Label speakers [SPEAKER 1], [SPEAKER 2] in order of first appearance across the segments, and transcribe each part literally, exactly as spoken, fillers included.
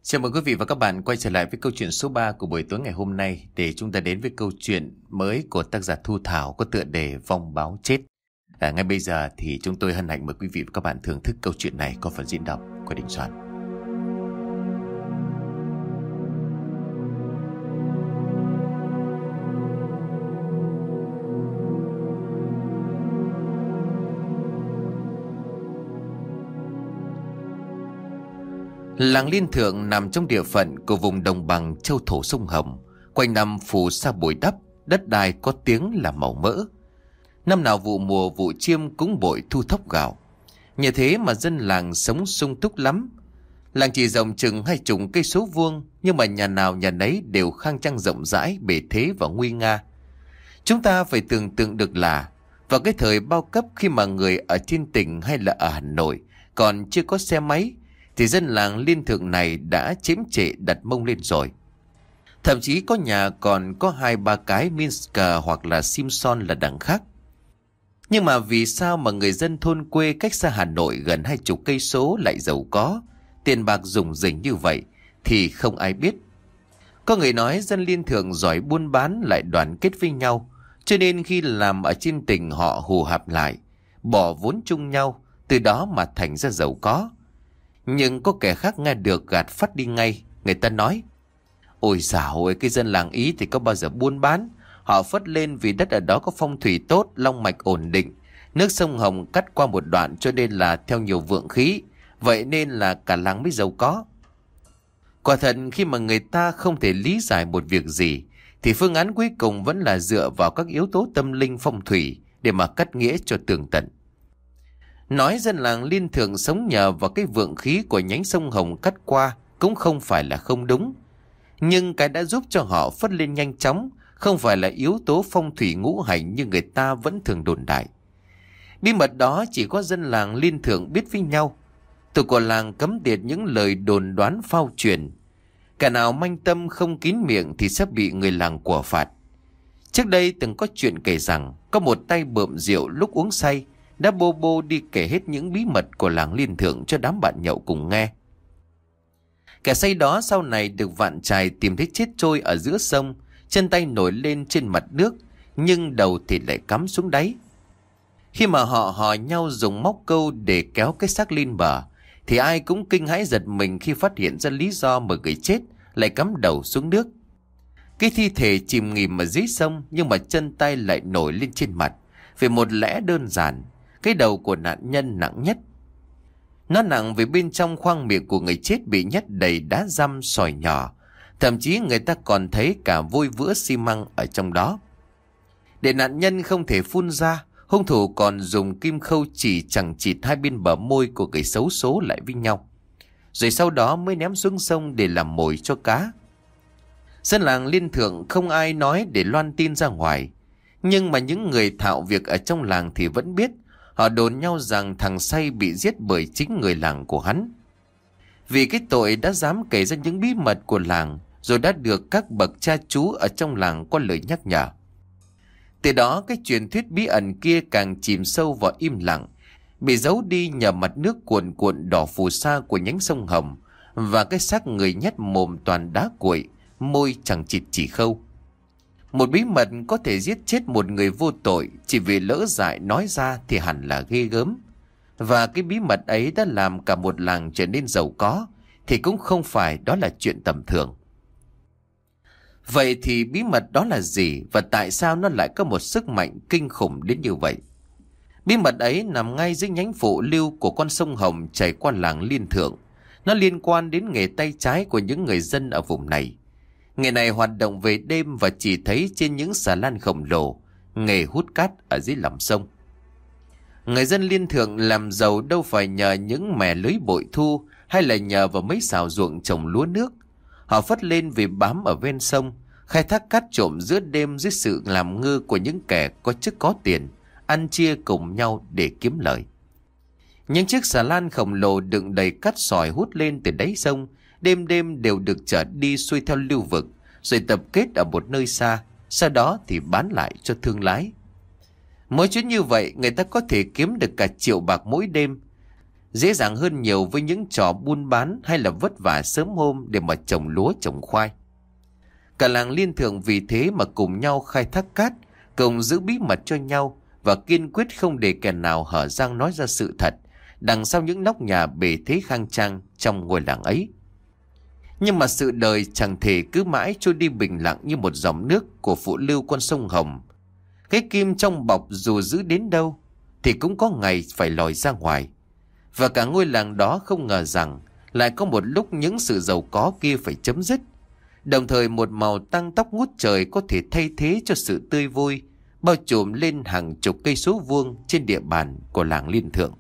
[SPEAKER 1] Chào mừng quý vị và các bạn quay trở lại với câu chuyện số ba của buổi tối ngày hôm nay, để chúng ta đến với câu chuyện mới của tác giả Thu Thảo có tựa đề Vong Báo Chết. À, ngay bây giờ thì chúng tôi hân hạnh mời quý vị và các bạn thưởng thức câu chuyện này có phần diễn đọc của Đình Soạn. Làng Liên Thượng nằm trong địa phận của vùng đồng bằng châu thổ sông Hồng, quanh năm phù sa bồi đắp, đất đai có tiếng là màu mỡ. Năm nào vụ mùa vụ chiêm cũng bội thu thóc gạo. Nhờ thế mà dân làng sống sung túc lắm. Làng chỉ rộng chừng hai chục cây số vuông, nhưng mà nhà nào nhà nấy đều khang trang rộng rãi, bề thế và nguy nga. Chúng ta phải tưởng tượng được là vào cái thời bao cấp, khi mà người ở trên tỉnh hay là ở Hà Nội còn chưa có xe máy, thì dân làng Liên Thượng này đã chiếm trệ đặt mông lên rồi. Thậm chí có nhà còn có hai ba cái Minsk hoặc là Simpson là đằng khác. Nhưng mà vì sao mà người dân thôn quê cách xa Hà Nội gần hai chục cây số lại giàu có, tiền bạc rủng rỉnh như vậy thì không ai biết. Có người nói dân Liên Thượng giỏi buôn bán lại đoàn kết với nhau, cho nên khi làm ở trên tỉnh họ hù hạp lại, bỏ vốn chung nhau, từ đó mà thành ra giàu có. Nhưng có kẻ khác nghe được gạt phát đi ngay. Người ta nói: ôi dào ơi, cái dân làng Ý thì có bao giờ buôn bán. Họ phất lên vì đất ở đó có phong thủy tốt, long mạch ổn định, nước sông Hồng cắt qua một đoạn, cho nên là theo nhiều vượng khí, vậy nên là cả làng mới giàu có. Quả thật, khi mà người ta không thể lý giải một việc gì thì phương án cuối cùng vẫn là dựa vào các yếu tố tâm linh phong thủy để mà cắt nghĩa cho tường tận. Nói dân làng Liên Thượng sống nhờ vào cái vượng khí của nhánh sông Hồng cắt qua cũng không phải là không đúng. Nhưng cái đã giúp cho họ phất lên nhanh chóng không phải là yếu tố phong thủy ngũ hành như người ta vẫn thường đồn đại. Bí mật đó chỉ có dân làng Liên Thượng biết với nhau. Tụi của làng cấm tiệt những lời đồn đoán phao truyền. Cả nào manh tâm không kín miệng thì sẽ bị người làng của phạt. Trước đây từng có chuyện kể rằng có một tay bợm rượu lúc uống say đã bô bô đi kể hết những bí mật của làng Liên Thượng cho đám bạn nhậu cùng nghe. Kẻ say đó sau này được vạn trài tìm thấy chết trôi ở giữa sông, chân tay nổi lên trên mặt nước, nhưng đầu thì lại cắm xuống đáy. Khi mà họ hò nhau dùng móc câu để kéo cái xác lên bờ, thì ai cũng kinh hãi giật mình khi phát hiện ra lý do mà người chết lại cắm đầu xuống nước. Cái thi thể chìm nghỉm ở dưới sông, nhưng mà chân tay lại nổi lên trên mặt, vì một lẽ đơn giản: cái đầu của nạn nhân nặng nhất. Nó nặng vì bên trong khoang miệng của người chết bị nhét đầy đá dăm sỏi nhỏ. Thậm chí người ta còn thấy cả vôi vữa xi măng ở trong đó. Để nạn nhân không thể phun ra, hung thủ còn dùng kim khâu chỉ chằng chịt hai bên bờ môi của người xấu số lại với nhau, rồi sau đó mới ném xuống sông để làm mồi cho cá. Dân làng Liên Thượng không ai nói để loan tin ra ngoài, nhưng mà những người thạo việc ở trong làng thì vẫn biết. Họ đồn nhau rằng thằng say bị giết bởi chính người làng của hắn. Vì cái tội đã dám kể ra những bí mật của làng, rồi đã được các bậc cha chú ở trong làng có lời nhắc nhở. Từ đó cái truyền thuyết bí ẩn kia càng chìm sâu vào im lặng, bị giấu đi nhờ mặt nước cuồn cuộn đỏ phù sa của nhánh sông Hồng và cái xác người nhét mồm toàn đá cuội, môi chẳng chịt chỉ khâu. Một bí mật có thể giết chết một người vô tội chỉ vì lỡ dại nói ra thì hẳn là ghê gớm. Và cái bí mật ấy đã làm cả một làng trở nên giàu có, thì cũng không phải đó là chuyện tầm thường. Vậy thì bí mật đó là gì, và tại sao nó lại có một sức mạnh kinh khủng đến như vậy? Bí mật ấy nằm ngay dưới nhánh phụ lưu của con sông Hồng chảy qua làng Liên Thượng. Nó liên quan đến nghề tay trái của những người dân ở vùng này. Nghề này hoạt động về đêm và chỉ thấy trên những xà lan khổng lồ, nghề hút cát ở dưới lòng sông. Người dân Liên Thượng làm giàu đâu phải nhờ những mẻ lưới bội thu hay là nhờ vào mấy xào ruộng trồng lúa nước. Họ phất lên vì bám ở ven sông, khai thác cát trộm giữa đêm dưới sự làm ngơ của những kẻ có chức có tiền, ăn chia cùng nhau để kiếm lời. Những chiếc xà lan khổng lồ đựng đầy cát sỏi hút lên từ đáy sông, đêm đêm đều được chở đi xuôi theo lưu vực, rồi tập kết ở một nơi xa, sau đó thì bán lại cho thương lái. Mỗi chuyến như vậy người ta có thể kiếm được cả triệu bạc mỗi đêm. dễ dàng hơn nhiều với những trò buôn bán hay là vất vả sớm hôm để mà trồng lúa trồng khoai. Cả làng Liên Thượng vì thế mà cùng nhau khai thác cát, cùng giữ bí mật cho nhau và kiên quyết không để kẻ nào hở răng nói ra sự thật đằng sau những nóc nhà bề thế khang trang trong ngôi làng ấy. Nhưng mà sự đời chẳng thể cứ mãi trôi đi bình lặng như một dòng nước của phụ lưu con sông Hồng. Cái kim trong bọc dù giữ đến đâu thì cũng có ngày phải lòi ra ngoài. Và cả ngôi làng đó không ngờ rằng lại có một lúc những sự giàu có kia phải chấm dứt. Đồng thời một màu tăng tóc ngút trời có thể thay thế cho sự tươi vui bao trùm lên hàng chục cây số vuông trên địa bàn của làng Liên Thượng.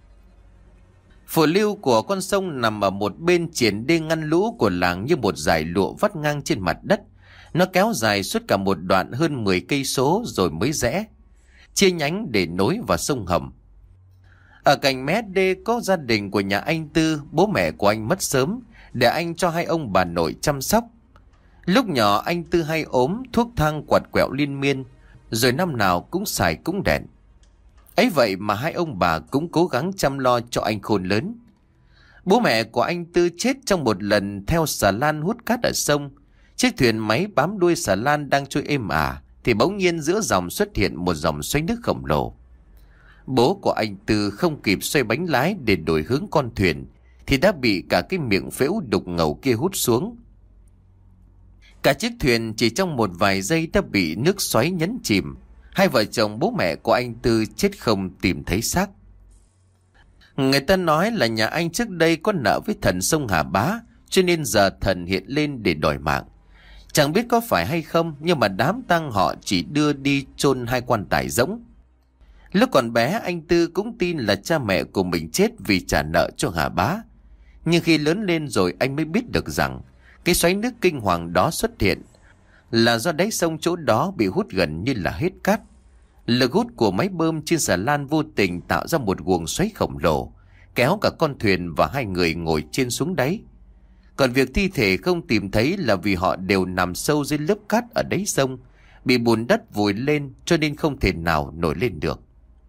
[SPEAKER 1] Phụ lưu của con sông nằm ở một bên triển đê ngăn lũ của làng như một dải lụa vắt ngang trên mặt đất. Nó kéo dài suốt cả một đoạn hơn mười cây số rồi mới rẽ, chia nhánh để nối vào sông Hầm. Ở cạnh mé đê có gia đình của nhà anh Tư, bố mẹ của anh mất sớm, để anh cho hai ông bà nội chăm sóc. Lúc nhỏ anh Tư hay ốm, thuốc thang quạt quẹo liên miên, rồi năm nào cũng xài cũng đèn. Ấy vậy mà hai ông bà cũng cố gắng chăm lo cho anh khôn lớn. Bố mẹ của anh Tư chết trong một lần theo xà lan hút cát ở sông. Chiếc thuyền máy bám đuôi xà lan đang trôi êm ả thì bỗng nhiên giữa dòng xuất hiện một dòng xoáy nước khổng lồ. Bố của anh Tư không kịp xoay bánh lái để đổi hướng con thuyền thì đã bị cả cái miệng phễu đục ngầu kia hút xuống. Cả chiếc thuyền chỉ trong một vài giây đã bị nước xoáy nhấn chìm. Hai vợ chồng bố mẹ của anh Tư chết không tìm thấy xác. Người ta nói là nhà anh trước đây có nợ với thần sông Hà Bá, cho nên giờ thần hiện lên để đòi mạng. Chẳng biết có phải hay không, nhưng mà đám tang họ chỉ đưa đi chôn hai quan tài rỗng. Lúc còn bé anh Tư cũng tin là cha mẹ của mình chết vì trả nợ cho Hà Bá. Nhưng khi lớn lên rồi anh mới biết được rằng cái xoáy nước kinh hoàng đó xuất hiện là do đáy sông chỗ đó bị hút gần như là hết cát. Lực hút của máy bơm trên xà lan vô tình tạo ra một guồng xoáy khổng lồ, kéo cả con thuyền và hai người ngồi trên xuống đáy. Còn việc thi thể không tìm thấy là vì họ đều nằm sâu dưới lớp cát ở đáy sông, bị bùn đất vùi lên cho nên không thể nào nổi lên được.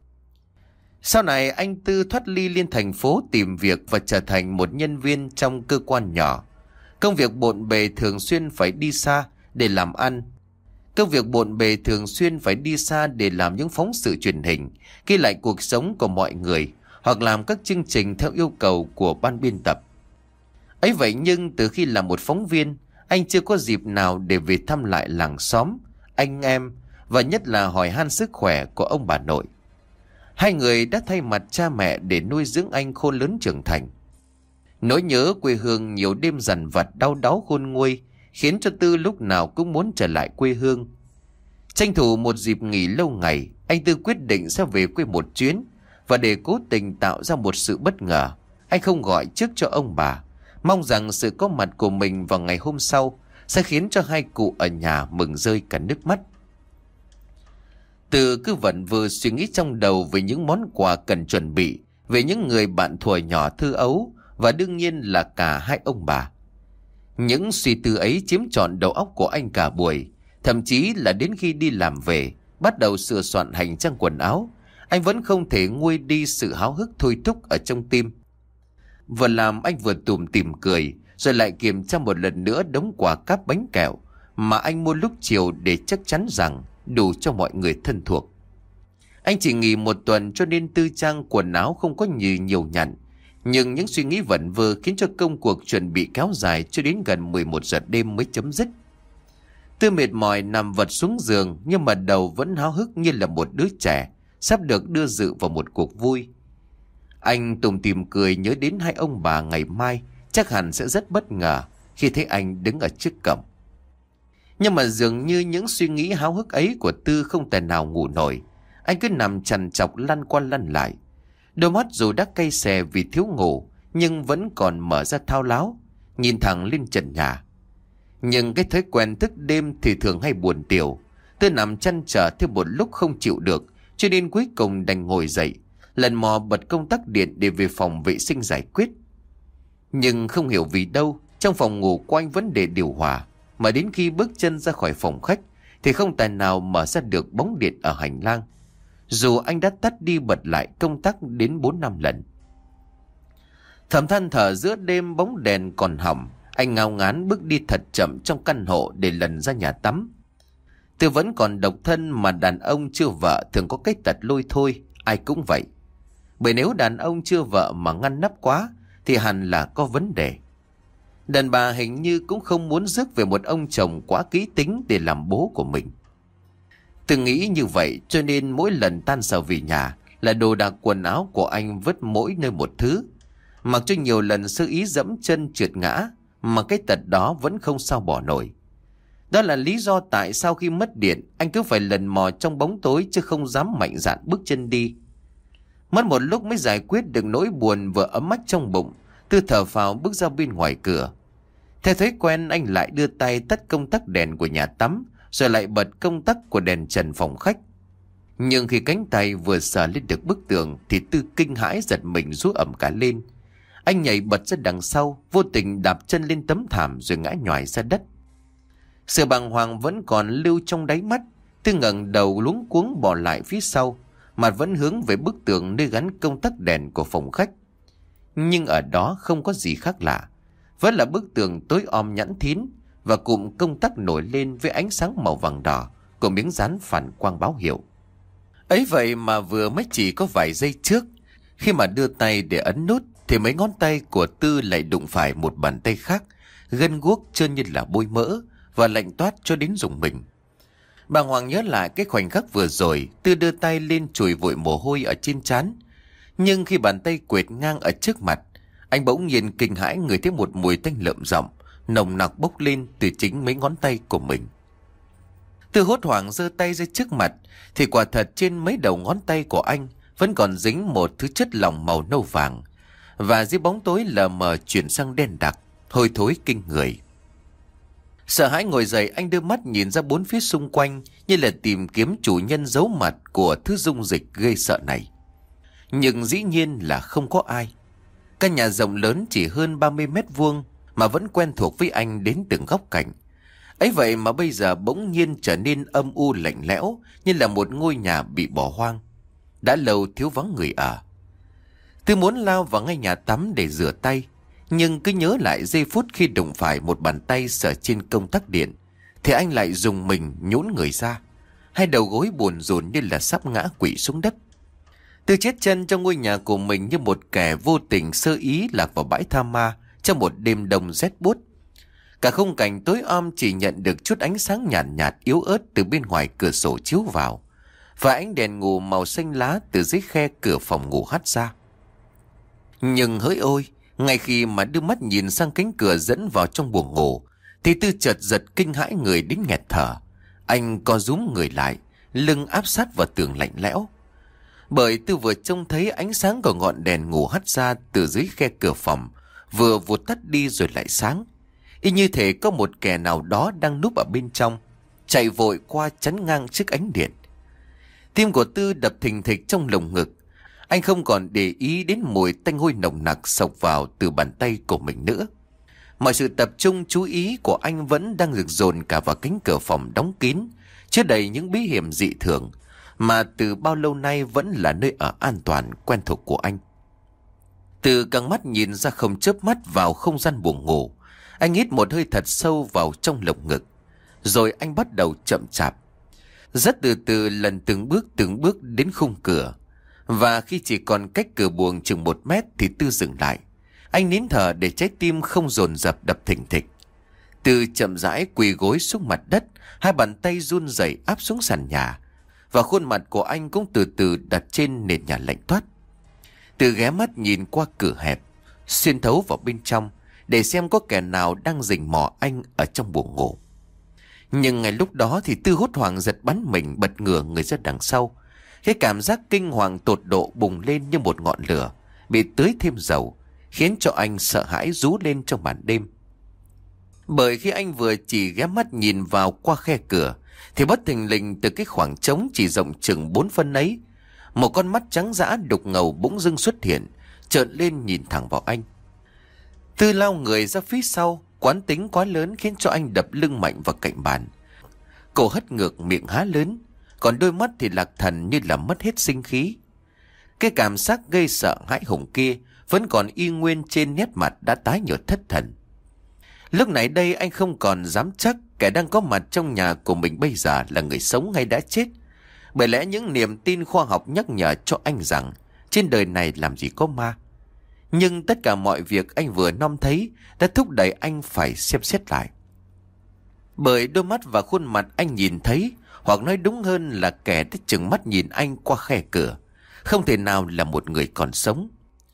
[SPEAKER 1] Sau này anh Tư thoát ly lên thành phố tìm việc và trở thành một nhân viên trong cơ quan nhỏ. Công việc bộn bề thường xuyên phải đi xa để làm ăn. Công việc bộn bề thường xuyên phải đi xa để làm những phóng sự truyền hình, ghi lại cuộc sống của mọi người hoặc làm các chương trình theo yêu cầu của ban biên tập. Ấy vậy nhưng từ khi là một phóng viên, anh chưa có dịp nào để về thăm lại làng xóm, anh em và nhất là hỏi han sức khỏe của ông bà nội. Hai người đã thay mặt cha mẹ để nuôi dưỡng anh khôn lớn trưởng thành. Nỗi nhớ quê hương nhiều đêm dằn vặt đau đáu khôn nguôi khiến cho Tư lúc nào cũng muốn trở lại quê hương. Tranh thủ một dịp nghỉ lâu ngày, anh Tư quyết định sẽ về quê một chuyến, và để cố tình tạo ra một sự bất ngờ, anh không gọi trước cho ông bà, mong rằng sự có mặt của mình vào ngày hôm sau sẽ khiến cho hai cụ ở nhà mừng rơi cả nước mắt. Tư cứ vẩn vơ suy nghĩ trong đầu về những món quà cần chuẩn bị, về những người bạn thuở nhỏ thơ ấu và đương nhiên là cả hai ông bà. Những suy tư ấy chiếm trọn đầu óc của anh cả buổi, thậm chí là đến khi đi làm về, bắt đầu sửa soạn hành trang quần áo, anh vẫn không thể nguôi đi sự háo hức thôi thúc ở trong tim. Vừa làm anh vừa tủm tỉm cười, rồi lại kiểm tra một lần nữa đống quà cáp bánh kẹo mà anh mua lúc chiều để chắc chắn rằng đủ cho mọi người thân thuộc. Anh chỉ nghỉ một tuần cho nên tư trang quần áo không có nhiều nhiều nhặn, nhưng những suy nghĩ vẩn vơ khiến cho công cuộc chuẩn bị kéo dài cho đến gần mười một giờ đêm mới chấm dứt. Tư mệt mỏi nằm vật xuống giường, nhưng mà đầu vẫn háo hức như là một đứa trẻ sắp được đưa dự vào một cuộc vui. Anh tủm tỉm cười nhớ đến hai ông bà ngày mai chắc hẳn sẽ rất bất ngờ khi thấy anh đứng ở trước cổng. Nhưng mà dường như những suy nghĩ háo hức ấy của Tư không thể nào ngủ nổi. Anh cứ nằm trằn trọc lăn qua lăn lại. Đôi mắt dù đã cay xè vì thiếu ngủ nhưng vẫn còn mở ra thao láo, nhìn thẳng lên trần nhà. Nhưng cái thói quen thức đêm thì thường hay buồn tiểu. Tư nằm chăn trở thêm một lúc không chịu được, cho nên cuối cùng đành ngồi dậy, lần mò bật công tắc điện để về phòng vệ sinh giải quyết. Nhưng không hiểu vì đâu, trong phòng ngủ của anh vẫn để điều hòa, mà đến khi bước chân ra khỏi phòng khách thì không tài nào mở ra được bóng điện ở hành lang, dù anh đã tắt đi bật lại công tắc đến bốn năm lần. Thầm than thở giữa đêm bóng đèn còn hỏng, anh ngao ngán bước đi thật chậm trong căn hộ để lần ra nhà tắm. Tư vẫn còn độc thân mà đàn ông chưa vợ thường có cái tật lôi thôi, ai cũng vậy. Bởi nếu đàn ông chưa vợ mà ngăn nắp quá thì hẳn là có vấn đề. Đàn bà hình như cũng không muốn rước về một ông chồng quá kỹ tính để làm bố của mình. Tư nghĩ như vậy cho nên mỗi lần tan sở về nhà là đồ đạc quần áo của anh vứt mỗi nơi một thứ. Mặc cho nhiều lần sơ ý dẫm chân trượt ngã mà cái tật đó vẫn không sao bỏ nổi. Đó là lý do tại sao khi mất điện anh cứ phải lần mò trong bóng tối chứ không dám mạnh dạn bước chân đi. Mất một lúc mới giải quyết được nỗi buồn vừa ấm ách trong bụng. Tư thở phào bước ra bên ngoài cửa. Theo thói quen anh lại đưa tay tắt công tắc đèn của nhà tắm, rồi lại bật công tắc của đèn trần phòng khách. Nhưng khi cánh tay vừa sờ lên được bức tường thì Tư kinh hãi giật mình rú ẩm cả lên. Anh nhảy bật ra đằng sau, vô tình đạp chân lên tấm thảm rồi ngã nhoài ra đất. Sự bàng hoàng vẫn còn lưu trong đáy mắt. Tư ngẩng đầu luống cuống bỏ lại phía sau, mặt vẫn hướng về bức tường nơi gắn công tắc đèn của phòng khách. Nhưng ở đó không có gì khác lạ. Vẫn là bức tường tối om nhẵn thín và cụm công tắc nổi lên với ánh sáng màu vàng đỏ của miếng dán phản quang báo hiệu. Ấy vậy mà vừa mới chỉ có vài giây trước, khi mà đưa tay để ấn nút thì mấy ngón tay của Tư lại đụng phải một bàn tay khác, gân guốc trơn như là bôi mỡ và lạnh toát cho đến rùng mình. Bà Hoàng nhớ lại cái khoảnh khắc vừa rồi, Tư đưa tay lên chùi vội mồ hôi ở trên trán. Nhưng khi bàn tay quệt ngang ở trước mặt, anh bỗng nhiên kinh hãi ngửi thấy một mùi tanh lợm giọng nồng nặc bốc lên từ chính mấy ngón tay của mình. Tư hốt hoảng giơ tay ra trước mặt thì quả thật trên mấy đầu ngón tay của anh vẫn còn dính một thứ chất lỏng màu nâu vàng, và dưới bóng tối lờ mờ chuyển sang đen đặc, hôi thối kinh người. Sợ hãi ngồi dậy, anh đưa mắt nhìn ra bốn phía xung quanh như là tìm kiếm chủ nhân giấu mặt của thứ dung dịch gây sợ này. Nhưng dĩ nhiên là không có ai. Căn nhà rộng lớn chỉ hơn ba mươi mét vuông mà vẫn quen thuộc với anh đến từng góc cạnh. Ấy vậy mà bây giờ bỗng nhiên trở nên âm u lạnh lẽo như là một ngôi nhà bị bỏ hoang, đã lâu thiếu vắng người ở. Tư muốn lao vào ngay nhà tắm để rửa tay, nhưng cứ nhớ lại giây phút khi đụng phải một bàn tay sờ trên công tắc điện thì anh lại dùng mình nhũn người ra, hai đầu gối buồn rùn như là sắp ngã quỵ xuống đất. Tư chết chân trong ngôi nhà của mình như một kẻ vô tình sơ ý lạc vào bãi tha ma trong một đêm đông rét buốt. Cả khung cảnh tối om chỉ nhận được chút ánh sáng nhàn nhạt, nhạt yếu ớt từ bên ngoài cửa sổ chiếu vào, và ánh đèn ngủ màu xanh lá từ dưới khe cửa phòng ngủ hắt ra. Nhưng hỡi ôi, ngay khi mà đưa mắt nhìn sang cánh cửa dẫn vào trong buồng ngủ thì Tư chợt giật kinh hãi người đến nghẹt thở. Anh co rúm người lại, lưng áp sát vào tường lạnh lẽo. Bởi Tư vừa trông thấy ánh sáng của ngọn đèn ngủ hắt ra từ dưới khe cửa phòng vừa vụt tắt đi rồi lại sáng, y như thể có một kẻ nào đó đang núp ở bên trong, chạy vội qua chắn ngang trước ánh điện. Tim của Tư đập thình thịch trong lồng ngực. Anh không còn để ý đến mùi tanh hôi nồng nặc xộc vào từ bàn tay của mình nữa. Mọi sự tập trung chú ý của anh vẫn đang được dồn cả vào cánh cửa phòng đóng kín, chứa đầy những bí hiểm dị thường mà từ bao lâu nay vẫn là nơi ở an toàn quen thuộc của anh. Từ căng mắt nhìn ra không chớp mắt vào không gian buồng ngủ, anh hít một hơi thật sâu vào trong lồng ngực, rồi anh bắt đầu chậm chạp, rất từ từ lần từng bước từng bước đến khung cửa. Và khi chỉ còn cách cửa buồng chừng một mét thì Tư dừng lại. Anh nín thở để trái tim không dồn dập đập thình thịch. Tư chậm rãi quỳ gối xuống mặt đất, hai bàn tay run rẩy áp xuống sàn nhà, và khuôn mặt của anh cũng từ từ đặt trên nền nhà lạnh toát. Tư ghé mắt nhìn qua cửa hẹp, xuyên thấu vào bên trong để xem có kẻ nào đang rình mò anh ở trong buồng ngủ. Nhưng ngay lúc đó thì Tư hốt hoảng giật bắn mình, bật ngửa người ra đằng sau. Cái cảm giác kinh hoàng tột độ bùng lên như một ngọn lửa bị tưới thêm dầu, khiến cho anh sợ hãi rú lên trong màn đêm. Bởi khi anh vừa chỉ ghé mắt nhìn vào qua khe cửa thì bất thình lình từ cái khoảng trống chỉ rộng chừng bốn phân ấy, một con mắt trắng dã đục ngầu bỗng dưng xuất hiện, trợn lên nhìn thẳng vào anh. Tư lao người ra phía sau, quán tính quá lớn khiến cho anh đập lưng mạnh vào cạnh bàn. Cổ hất ngược, miệng há lớn, còn đôi mắt thì lạc thần như là mất hết sinh khí. Cái cảm giác gây sợ hãi hùng kia vẫn còn y nguyên trên nét mặt đã tái nhợt thất thần. Lúc này đây anh không còn dám chắc kẻ đang có mặt trong nhà của mình bây giờ là người sống hay đã chết. Bởi lẽ những niềm tin khoa học nhắc nhở cho anh rằng trên đời này làm gì có ma. Nhưng tất cả mọi việc anh vừa nom thấy đã thúc đẩy anh phải xem xét lại. Bởi đôi mắt và khuôn mặt anh nhìn thấy, hoặc nói đúng hơn là kẻ đã chừng mắt nhìn anh qua khe cửa, không thể nào là một người còn sống.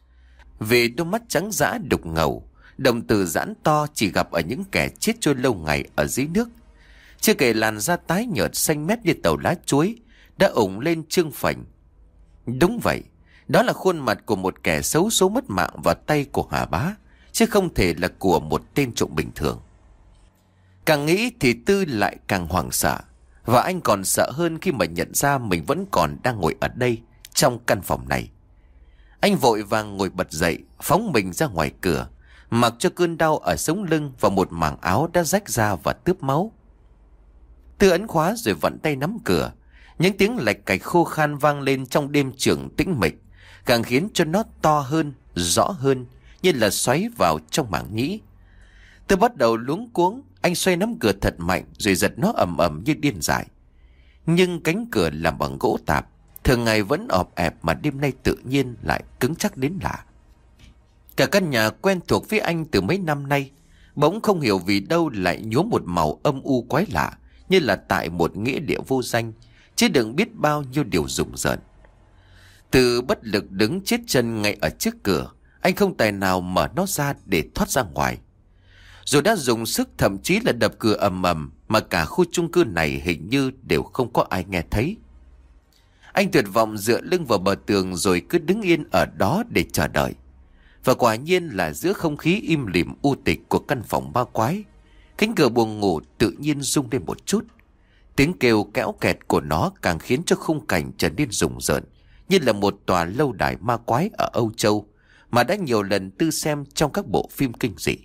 [SPEAKER 1] Vì đôi mắt trắng dã đục ngầu, đồng tử giãn to chỉ gặp ở những kẻ chết trôi lâu ngày ở dưới nước. Chưa kể làn da tái nhợt xanh mét như tàu lá chuối đã ủng lên trương phành. Đúng vậy, đó là khuôn mặt của một kẻ xấu số mất mạng vào tay của Hà Bá, chứ không thể là của một tên trộm bình thường. Càng nghĩ thì Tư lại càng hoảng sợ, và anh còn sợ hơn khi mà nhận ra mình vẫn còn đang ngồi ở đây, trong căn phòng này. Anh vội vàng ngồi bật dậy, phóng mình ra ngoài cửa, mặc cho cơn đau ở sống lưng và một mảng áo đã rách ra và tướp máu. Tư ấn khóa rồi vặn tay nắm cửa. Những tiếng lạch cạch khô khan vang lên trong đêm trường tĩnh mịch, càng khiến cho nó to hơn, rõ hơn, như là xoáy vào trong mảng nhĩ. Tư bắt đầu luống cuống, anh xoay nắm cửa thật mạnh rồi giật nó ầm ầm như điên dại. Nhưng cánh cửa làm bằng gỗ tạp, thường ngày vẫn ọp ẹp mà đêm nay tự nhiên lại cứng chắc đến lạ. Cả căn nhà quen thuộc với anh từ mấy năm nay, bỗng không hiểu vì đâu lại nhuốm một màu âm u quái lạ, như là tại một nghĩa địa vô danh, chứ đừng biết bao nhiêu điều rùng rợn. Từ bất lực đứng chết chân ngay ở trước cửa, anh không tài nào mở nó ra để thoát ra ngoài. Rồi đã dùng sức thậm chí là đập cửa ầm ầm mà cả khu chung cư này hình như đều không có ai nghe thấy. Anh tuyệt vọng dựa lưng vào bờ tường rồi cứ đứng yên ở đó để chờ đợi. Và quả nhiên là giữa không khí im lìm u tịch của căn phòng ma quái, cánh cửa buồng ngủ tự nhiên rung lên một chút. Tiếng kêu kéo kẹt của nó càng khiến cho khung cảnh trở nên rùng rợn, như là một tòa lâu đài ma quái ở Âu Châu mà đã nhiều lần Tư xem trong các bộ phim kinh dị.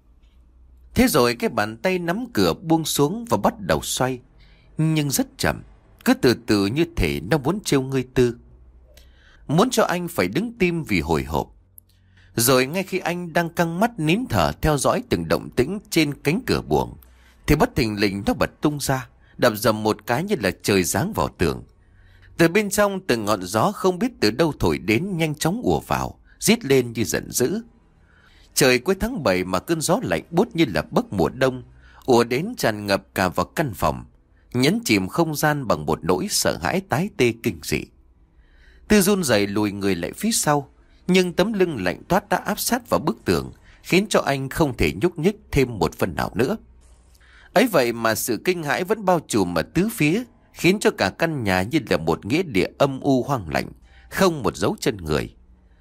[SPEAKER 1] Thế rồi cái bàn tay nắm cửa buông xuống và bắt đầu xoay, nhưng rất chậm, cứ từ từ như thể nó muốn trêu ngươi Tư, muốn cho anh phải đứng tim vì hồi hộp. Rồi ngay khi anh đang căng mắt nín thở theo dõi từng động tĩnh trên cánh cửa buồng, thì bất thình lình nó bật tung ra, đập dầm một cái như là trời giáng vào tường. Từ bên trong từng ngọn gió không biết từ đâu thổi đến nhanh chóng ùa vào, rít lên như giận dữ. Trời cuối tháng bảy mà cơn gió lạnh buốt như là bấc mùa đông, ùa đến tràn ngập cả vào căn phòng, nhấn chìm không gian bằng một nỗi sợ hãi tái tê kinh dị. Tư run rẩy lùi người lại phía sau, nhưng tấm lưng lạnh toát đã áp sát vào bức tường, khiến cho anh không thể nhúc nhích thêm một phần nào nữa. Ấy vậy mà sự kinh hãi vẫn bao trùm ở tứ phía, khiến cho cả căn nhà như là một nghĩa địa âm u hoang lạnh, không một dấu chân người.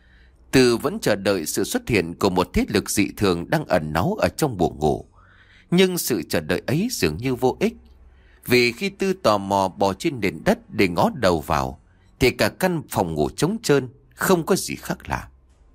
[SPEAKER 1] Tư vẫn chờ đợi sự xuất hiện của một thế lực dị thường đang ẩn náu ở trong buồng ngủ. Nhưng sự chờ đợi ấy dường như vô ích, vì khi Tư tò mò bò trên nền đất để ngó đầu vào, thì cả căn phòng ngủ trống trơn, không có gì khác lạ.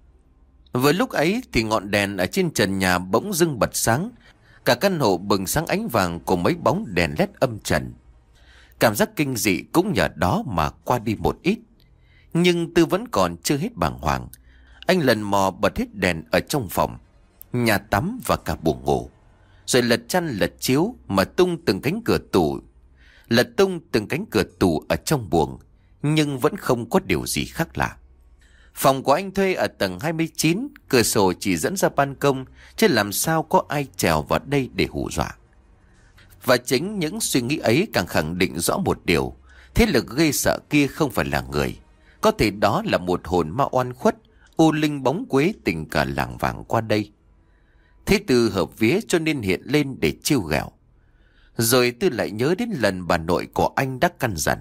[SPEAKER 1] Vừa lúc ấy thì ngọn đèn ở trên trần nhà bỗng dưng bật sáng, cả căn hộ bừng sáng ánh vàng cùng mấy bóng đèn led âm trần. Cảm giác kinh dị cũng nhờ đó mà qua đi một ít. Nhưng Tư vẫn còn chưa hết bàng hoàng. Anh lần mò bật hết đèn ở trong phòng, nhà tắm và cả buồng ngủ, rồi lật chăn lật chiếu mà tung từng cánh cửa tủ, lật tung từng cánh cửa tủ ở trong buồng, nhưng vẫn không có điều gì khác lạ. Phòng của anh thuê ở tầng hai mươi chín, cửa sổ chỉ dẫn ra ban công, chứ làm sao có ai trèo vào đây để hù dọa. Và chính những suy nghĩ ấy càng khẳng định rõ một điều: thế lực gây sợ kia không phải là người, có thể đó là một hồn ma oan khuất, u linh bóng quế tình cả làng vàng qua đây. Thế Tư hợp vía cho nên hiện lên để trêu ghẹo. Rồi Tư lại nhớ đến lần bà nội của anh đã căn dặn: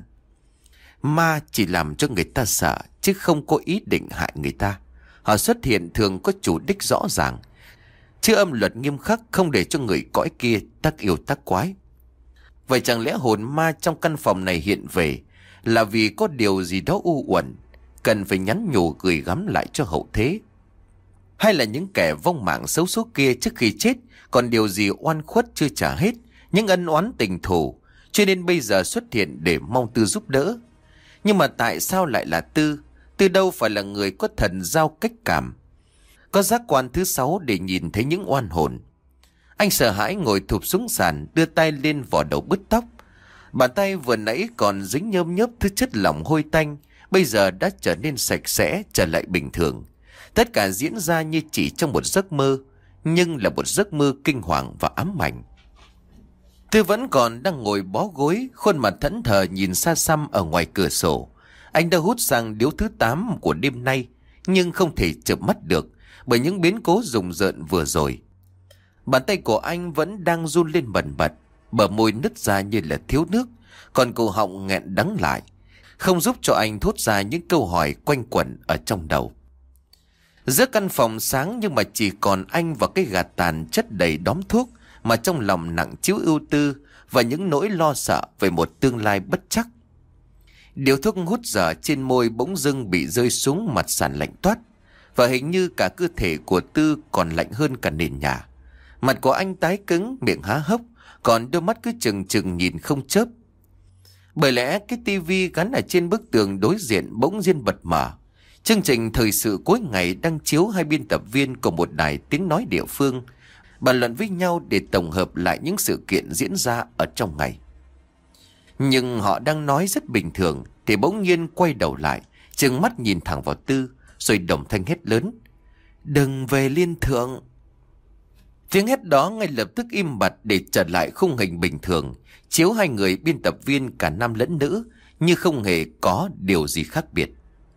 [SPEAKER 1] ma chỉ làm cho người ta sợ, chứ không có ý định hại người ta. Họ xuất hiện thường có chủ đích rõ ràng, chứ âm luật nghiêm khắc, không để cho người cõi kia tác yêu tác quái. Vậy chẳng lẽ hồn ma trong căn phòng này hiện về là vì có điều gì đó u uẩn, cần phải nhắn nhủ gửi gắm lại cho hậu thế? Hay là những kẻ vong mạng xấu số kia trước khi chết còn điều gì oan khuất chưa trả hết, những ân oán tình thù, cho nên bây giờ xuất hiện để mong Tư giúp đỡ? Nhưng mà tại sao lại là Tư? Tư đâu phải là người có thần giao cách cảm. có giác quan thứ sáu để nhìn thấy những oan hồn. Anh sợ hãi ngồi thụp xuống sàn, đưa tay lên vò đầu bứt tóc. Bàn tay vừa nãy còn dính nhớm nhớp thứ chất lỏng hôi tanh, bây giờ đã trở nên sạch sẽ, trở lại bình thường. Tất cả diễn ra như chỉ trong một giấc mơ, nhưng là một giấc mơ kinh hoàng và ám ảnh. Tư vẫn còn đang ngồi bó gối, khuôn mặt thẫn thờ nhìn xa xăm ở ngoài cửa sổ. Anh đã hút sang điếu thứ tám của đêm nay, nhưng không thể chợp mắt được bởi những biến cố rùng rợn vừa rồi. Bàn tay của anh vẫn đang run lên bần bật, bờ môi nứt ra như là thiếu nước, còn cổ họng nghẹn đắng lại, không giúp cho anh thốt ra những câu hỏi quanh quẩn ở trong đầu. Giữa căn phòng sáng nhưng mà chỉ còn anh và cái gạt tàn chất đầy đóm thuốc, mà trong lòng nặng trĩu ưu tư và những nỗi lo sợ về một tương lai bất chắc. Điếu thuốc hút dở trên môi bỗng dưng bị rơi xuống mặt sàn lạnh toát, và hình như cả cơ thể của Tư còn lạnh hơn cả nền nhà. Mặt của anh tái cứng, miệng há hốc, còn đôi mắt cứ trừng trừng nhìn không chớp. Bởi lẽ cái tivi gắn ở trên bức tường đối diện bỗng nhiên bật mở. Chương trình thời sự cuối ngày đang chiếu hai biên tập viên của một đài tiếng nói địa phương bàn luận với nhau để tổng hợp lại những sự kiện diễn ra ở trong ngày. Nhưng họ đang nói rất bình thường thì bỗng nhiên quay đầu lại, trừng mắt nhìn thẳng vào Tư, rồi đồng thanh hét lớn: "Đừng về Liên Thượng!" Tiếng hét đó ngay lập tức im bặt để trở lại khung hình bình thường, chiếu hai người biên tập viên cả nam lẫn nữ như không hề có điều gì khác biệt.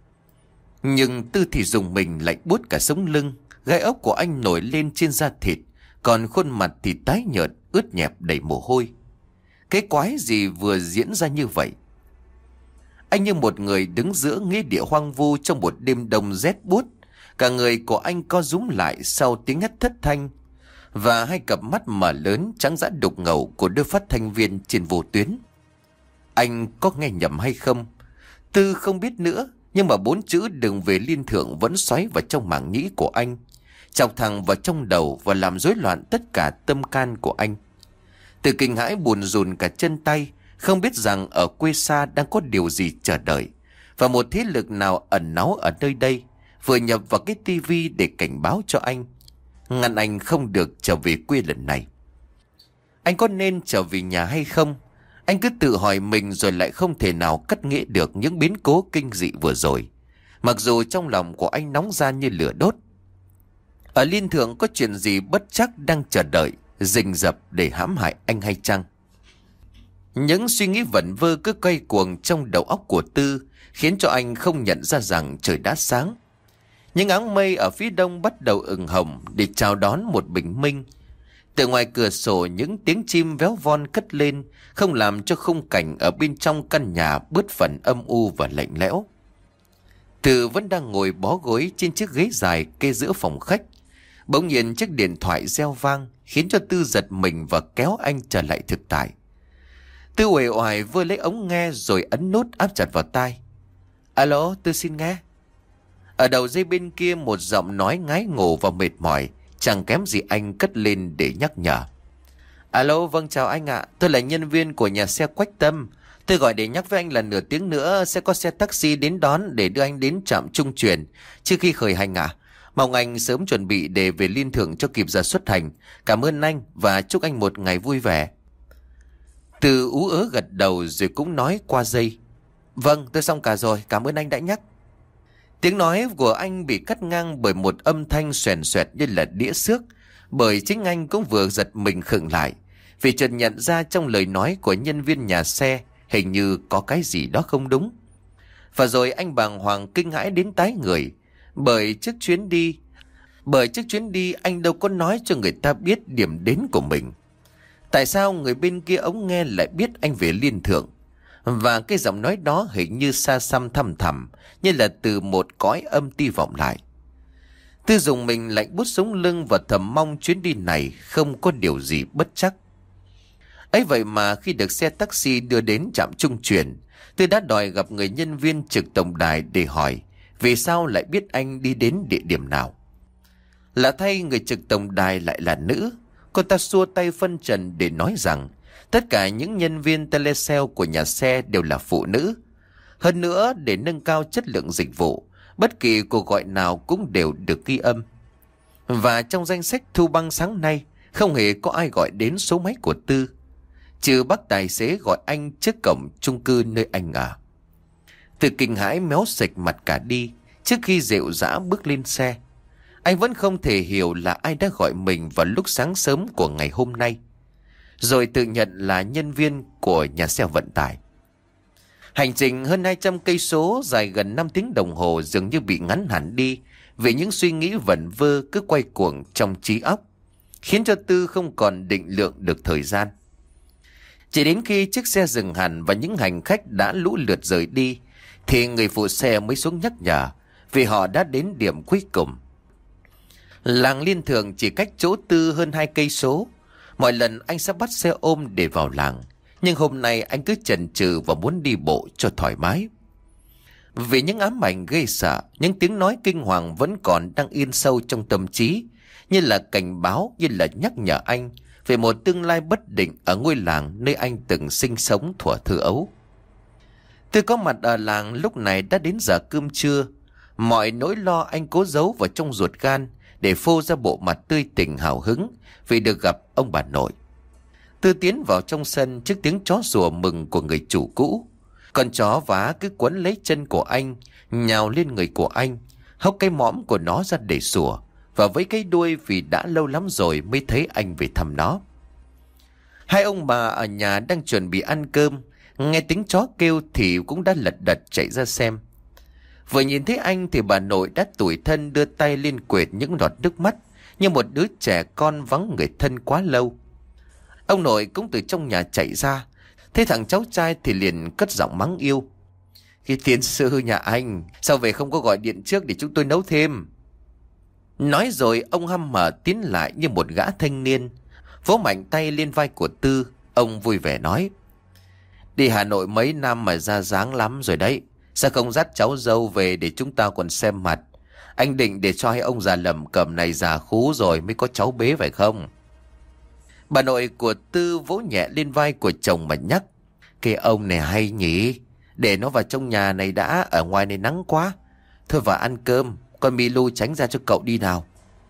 [SPEAKER 1] Nhưng Tư thì dùng mình lạnh buốt cả sống lưng, gai ốc của anh nổi lên trên da thịt, còn khuôn mặt thì tái nhợt, ướt nhẹp đầy mồ hôi. Cái quái gì vừa diễn ra như vậy? Anh như một người đứng giữa nghĩa địa hoang vu trong một đêm đông rét buốt. Cả người của anh co rúm lại sau tiếng hét thất thanh, và hai cặp mắt mở lớn trắng dã đục ngầu của đôi phát thanh viên trên vô tuyến. Anh có nghe nhầm hay không? Tư không biết nữa, nhưng mà bốn chữ "đừng về Liên Thượng" vẫn xoáy vào trong màng nhĩ của anh, chọc thẳng vào trong đầu và làm rối loạn tất cả tâm can của anh. Từ kinh hãi buồn rùn cả chân tay, không biết rằng ở quê xa đang có điều gì chờ đợi, và một thế lực nào ẩn náu ở nơi đây vừa nhập vào cái tivi để cảnh báo cho anh, ngăn anh không được trở về quê lần này. Anh có nên trở về nhà hay không? Anh cứ tự hỏi mình rồi lại không thể nào cắt nghĩa được những biến cố kinh dị vừa rồi, mặc dù trong lòng của anh nóng ra như lửa đốt. Ở Liên Thượng có chuyện gì bất chắc đang chờ đợi, rình rập để hãm hại anh hay chăng? Những suy nghĩ vẩn vơ cứ quay cuồng trong đầu óc của Tư, khiến cho anh không nhận ra rằng trời đã sáng. Những áng mây ở phía đông bắt đầu ửng hồng để chào đón một bình minh. Từ ngoài cửa sổ những tiếng chim véo von cất lên, không làm cho khung cảnh ở bên trong căn nhà bớt phần âm u và lạnh lẽo. Tư vẫn đang ngồi bó gối trên chiếc ghế dài kê giữa phòng khách. Bỗng nhiên chiếc điện thoại reo vang, khiến cho Tư giật mình và kéo anh trở lại thực tại. Tư uể oải vơ lấy ống nghe rồi ấn nút áp chặt vào tai. "Alo, Tư xin nghe." Ở đầu dây bên kia một giọng nói ngái ngủ và mệt mỏi, chẳng kém gì anh cất lên để nhắc nhở. "Alo, vâng chào anh ạ, tôi là nhân viên của nhà xe Quách Tâm. Tôi gọi để nhắc với anh là nửa tiếng nữa sẽ có xe taxi đến đón để đưa anh đến trạm trung chuyển trước khi khởi hành ạ. Mong anh sớm chuẩn bị để về Liên Thượng cho kịp giờ xuất hành. Cảm ơn anh và chúc anh một ngày vui vẻ." Từ ú ớ gật đầu rồi cũng nói qua dây: "Vâng, tôi xong cả rồi, cảm ơn anh đã nhắc." Tiếng nói của anh bị cắt ngang bởi một âm thanh xoèn xoẹt như là đĩa xước, bởi chính anh cũng vừa giật mình khựng lại, vì chợt nhận ra trong lời nói của nhân viên nhà xe hình như có cái gì đó không đúng. Và rồi anh bàng hoàng kinh hãi đến tái người, bởi trước chuyến đi, bởi trước chuyến đi anh đâu có nói cho người ta biết điểm đến của mình. Tại sao người bên kia ống nghe lại biết anh về Liên Thượng? Và cái giọng nói đó hình như xa xăm thăm thẳm, như là từ một cõi âm ti vọng lại. Tư dùng mình lạnh buốt sống lưng và thầm mong chuyến đi này không có điều gì bất chắc. Ấy vậy mà khi được xe taxi đưa đến trạm trung chuyển, Tư đã đòi gặp người nhân viên trực tổng đài để hỏi vì sao lại biết anh đi đến địa điểm nào. Lạ thay, người trực tổng đài lại là nữ. Cô ta xua tay phân trần để nói rằng tất cả những nhân viên telesale của nhà xe đều là phụ nữ. Hơn nữa, để nâng cao chất lượng dịch vụ, bất kỳ cuộc gọi nào cũng đều được ghi âm. Và trong danh sách thu băng sáng nay không hề có ai gọi đến số máy của Tư, trừ bác tài xế gọi anh trước cổng chung cư nơi anh ở. Tư kinh hãi méo sạch mặt cả đi trước khi rệu rã bước lên xe. Anh vẫn không thể hiểu là ai đã gọi mình vào lúc sáng sớm của ngày hôm nay, rồi tự nhận là nhân viên của nhà xe vận tải. Hành trình hơn hai trăm cây số dài gần năm tiếng đồng hồ dường như bị ngắn hẳn đi vì những suy nghĩ vẩn vơ cứ quay cuồng trong trí óc, khiến cho Tư không còn định lượng được thời gian. Chỉ đến khi chiếc xe dừng hẳn và những hành khách đã lũ lượt rời đi thì người phụ xe mới xuống nhắc nhở, vì họ đã đến điểm cuối cùng. Làng Liên Thượng chỉ cách chỗ Tư hơn hai cây số. Mọi lần anh sẽ bắt xe ôm để vào làng, nhưng hôm nay anh cứ chần chừ và muốn đi bộ cho thoải mái. Vì những ám ảnh ghê sợ, những tiếng nói kinh hoàng vẫn còn đang in sâu trong tâm trí, như là cảnh báo, như là nhắc nhở anh về một tương lai bất định ở ngôi làng nơi anh từng sinh sống thuở thơ ấu. Tư có mặt ở làng lúc này đã đến giờ cơm trưa. Mọi nỗi lo anh cố giấu vào trong ruột gan để phô ra bộ mặt tươi tỉnh hào hứng vì được gặp ông bà nội. Tư tiến vào trong sân trước tiếng chó sủa mừng của người chủ cũ. Con chó vá cứ quấn lấy chân của anh, nhào lên người của anh, hốc cái mõm của nó ra để sủa, và với cái đuôi vì đã lâu lắm rồi mới thấy anh về thăm nó. Hai ông bà ở nhà đang chuẩn bị ăn cơm, nghe tiếng chó kêu thì cũng đã lật đật chạy ra xem. Vừa nhìn thấy anh thì bà nội đã tủi thân đưa tay lên quệt những giọt nước mắt như một đứa trẻ con vắng người thân quá lâu. Ông nội cũng từ trong nhà chạy ra, thấy thằng cháu trai thì liền cất giọng mắng yêu. Cái tiến sư nhà anh, sao về không có gọi điện trước để chúng tôi nấu thêm? Nói rồi ông hăm hở tiến lại như một gã thanh niên, vỗ mạnh tay lên vai của Tư. Ông vui vẻ nói: Đi Hà Nội mấy năm mà ra dáng lắm rồi đấy, sao không dắt cháu dâu về để chúng ta còn xem mặt? Anh định để cho hai ông già lầm cẩm này già khú rồi mới có cháu bế phải không? Bà nội của Tư vỗ nhẹ lên vai của chồng mà nhắc: Cái ông này hay nhỉ, để nó vào trong nhà này đã, ở ngoài này nắng quá. Thôi vào ăn cơm, con Milu tránh ra cho cậu đi nào.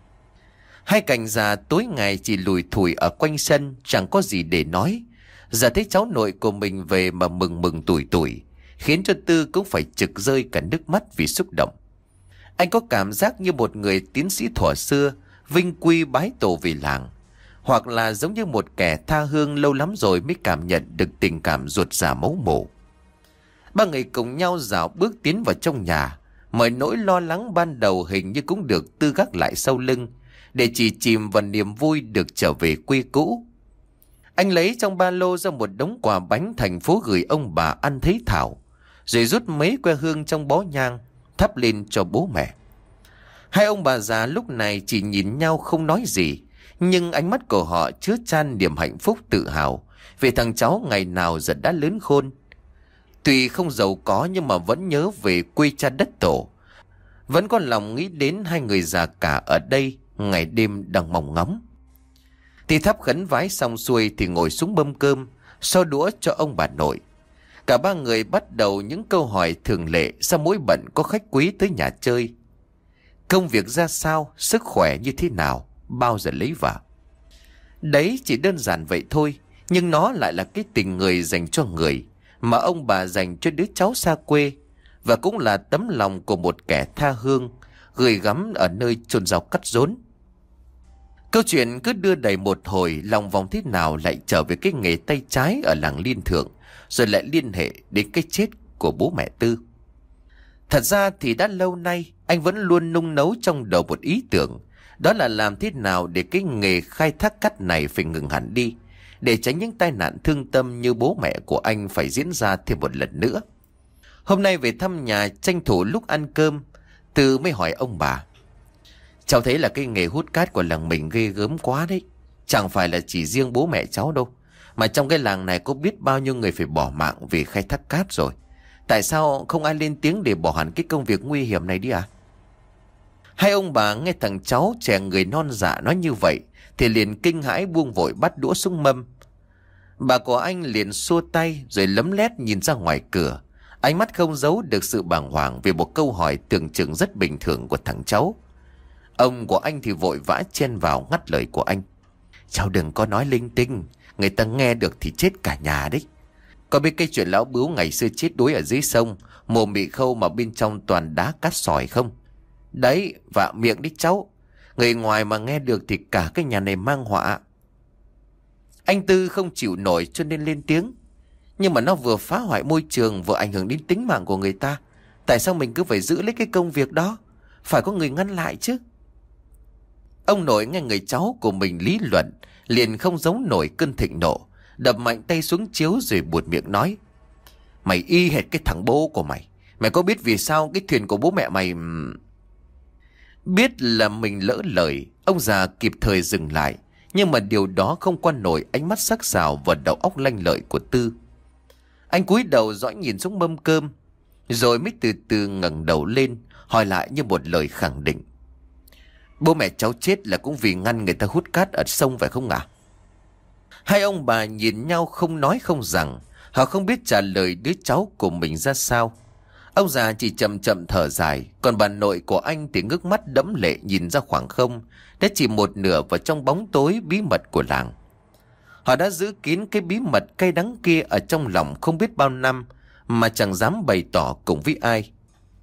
[SPEAKER 1] Hai cành già tối ngày chỉ lùi thủi ở quanh sân, chẳng có gì để nói. Giờ thấy cháu nội của mình về mà mừng mừng tủi tủi, khiến cho Tư cũng phải trực rơi cả nước mắt vì xúc động. Anh có cảm giác như một người tiến sĩ thuở xưa vinh quy bái tổ về làng, hoặc là giống như một kẻ tha hương lâu lắm rồi mới cảm nhận được tình cảm ruột già máu mủ. Ba người cùng nhau dạo bước tiến vào trong nhà. Mọi nỗi lo lắng ban đầu hình như cũng được Tư gác lại sau lưng, để chỉ chìm vào niềm vui được trở về quê cũ. Anh lấy trong ba lô ra một đống quà bánh thành phố gửi ông bà ăn thấy thảo, rồi rút mấy que hương trong bó nhang thắp lên cho bố mẹ. Hai ông bà già lúc này chỉ nhìn nhau không nói gì, nhưng ánh mắt của họ chứa chan niềm hạnh phúc tự hào về thằng cháu ngày nào giờ đã lớn khôn. Tuy không giàu có nhưng mà vẫn nhớ về quê cha đất tổ, vẫn có lòng nghĩ đến hai người già cả ở đây ngày đêm đang mong ngóng. Thì thắp khấn vái xong xuôi thì ngồi xuống mâm cơm, so đũa cho ông bà nội. Cả ba người bắt đầu những câu hỏi thường lệ sau mỗi bận có khách quý tới nhà chơi. Công việc ra sao, sức khỏe như thế nào, bao giờ lấy vợ. Đấy chỉ đơn giản vậy thôi, nhưng nó lại là cái tình người dành cho người mà ông bà dành cho đứa cháu xa quê, và cũng là tấm lòng của một kẻ tha hương gửi gắm ở nơi chôn rau cắt rốn. Câu chuyện cứ đưa đầy một hồi, lòng vòng thế nào lại trở về cái nghề tay trái ở làng Liên Thượng, rồi lại liên hệ đến cái chết của bố mẹ Tư. Thật ra thì đã lâu nay anh vẫn luôn nung nấu trong đầu một ý tưởng, đó là làm thế nào để cái nghề khai thác cát này phải ngừng hẳn đi, để tránh những tai nạn thương tâm như bố mẹ của anh phải diễn ra thêm một lần nữa. Hôm nay về thăm nhà, tranh thủ lúc ăn cơm, Tư mới hỏi ông bà: Cháu thấy là cái nghề hút cát của làng mình ghê gớm quá đấy. Chẳng phải là chỉ riêng bố mẹ cháu đâu, mà trong cái làng này có biết bao nhiêu người phải bỏ mạng vì khai thác cát rồi. Tại sao không ai lên tiếng để bỏ hẳn cái công việc nguy hiểm này đi à? Hai ông bà nghe thằng cháu trẻ người non dạ nói như vậy thì liền kinh hãi buông vội bát đũa xuống mâm. Bà của anh liền xua tay rồi lấm lét nhìn ra ngoài cửa, ánh mắt không giấu được sự bàng hoàng về một câu hỏi tưởng chừng rất bình thường của thằng cháu. Ông của anh thì vội vã chen vào ngắt lời của anh. Cháu đừng có nói linh tinh, người ta nghe được thì chết cả nhà đấy. Có biết cái chuyện lão Bướu ngày xưa chết đuối ở dưới sông, mồm bị khâu mà bên trong toàn đá cát sỏi không? Đấy, vạ miệng đi cháu. Người ngoài mà nghe được thì cả cái nhà này mang họa. Anh Tư không chịu nổi cho nên lên tiếng. Nhưng mà nó vừa phá hoại môi trường, vừa ảnh hưởng đến tính mạng của người ta. Tại sao mình cứ phải giữ lấy cái công việc đó? Phải có người ngăn lại chứ. Ông nội nghe người cháu của mình lý luận, liền không giấu nổi cơn thịnh nộ, đập mạnh tay xuống chiếu rồi buột miệng nói. Mày y hệt cái thằng bố của mày. Mày có biết vì sao cái thuyền của bố mẹ mày... Biết là mình lỡ lời, ông già kịp thời dừng lại. Nhưng mà điều đó không qua nổi ánh mắt sắc sảo và đầu óc lanh lợi của Tư. Anh cúi đầu dõi nhìn xuống mâm cơm, rồi mới từ từ ngẩng đầu lên, hỏi lại như một lời khẳng định. Bố mẹ cháu chết là cũng vì ngăn người ta hút cát ở sông phải không ạ? Hai ông bà nhìn nhau không nói không rằng. Họ không biết trả lời đứa cháu của mình ra sao. Ông già chỉ chậm chậm thở dài, còn bà nội của anh thì ngước mắt đẫm lệ nhìn ra khoảng không, đã chỉ một nửa vào trong bóng tối bí mật của làng. Họ đã giữ kín cái bí mật cay đắng kia ở trong lòng không biết bao năm, mà chẳng dám bày tỏ cùng với ai.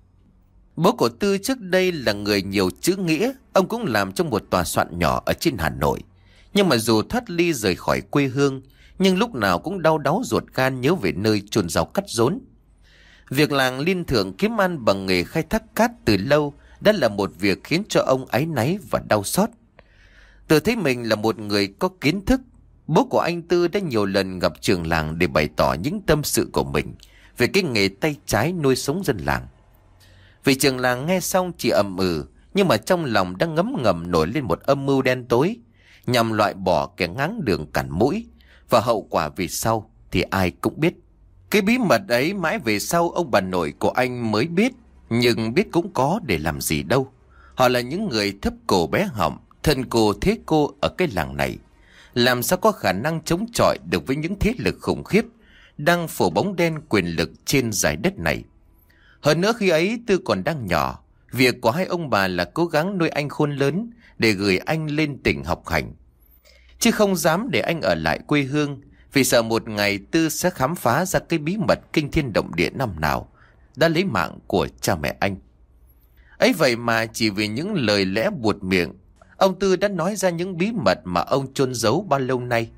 [SPEAKER 1] Bố của Tư trước đây là người nhiều chữ nghĩa. Ông cũng làm trong một tòa soạn nhỏ ở trên Hà Nội. Nhưng mà dù thoát ly rời khỏi quê hương, nhưng lúc nào cũng đau đáu ruột gan nhớ về nơi chôn rau cắt rốn. Việc làng Liên Thượng kiếm ăn bằng nghề khai thác cát từ lâu đã là một việc khiến cho ông áy náy và đau xót. Tự thấy mình là một người có kiến thức, bố của anh Tư đã nhiều lần gặp trưởng làng để bày tỏ những tâm sự của mình về cái nghề tay trái nuôi sống dân làng. Vị trưởng làng nghe xong chỉ ậm ừ, nhưng mà trong lòng đang ngấm ngầm nổi lên một âm mưu đen tối nhằm loại bỏ kẻ ngáng đường cản mũi, và hậu quả vì sau thì ai cũng biết. Cái bí mật ấy mãi về sau ông bà nội của anh mới biết, nhưng biết cũng có để làm gì đâu. Họ là những người thấp cổ bé họng, thân cô thế cô ở cái làng này, làm sao có khả năng chống chọi được với những thế lực khủng khiếp đang phủ bóng đen quyền lực trên giải đất này. Hơn nữa khi ấy Tư còn đang nhỏ, việc của hai ông bà là cố gắng nuôi anh khôn lớn để gửi anh lên tỉnh học hành, chứ không dám để anh ở lại quê hương, vì sợ một ngày Tư sẽ khám phá ra cái bí mật kinh thiên động địa năm nào đã lấy mạng của cha mẹ anh. Ấy vậy mà chỉ vì những lời lẽ buột miệng, ông Tư đã nói ra những bí mật mà ông chôn giấu bao lâu nay.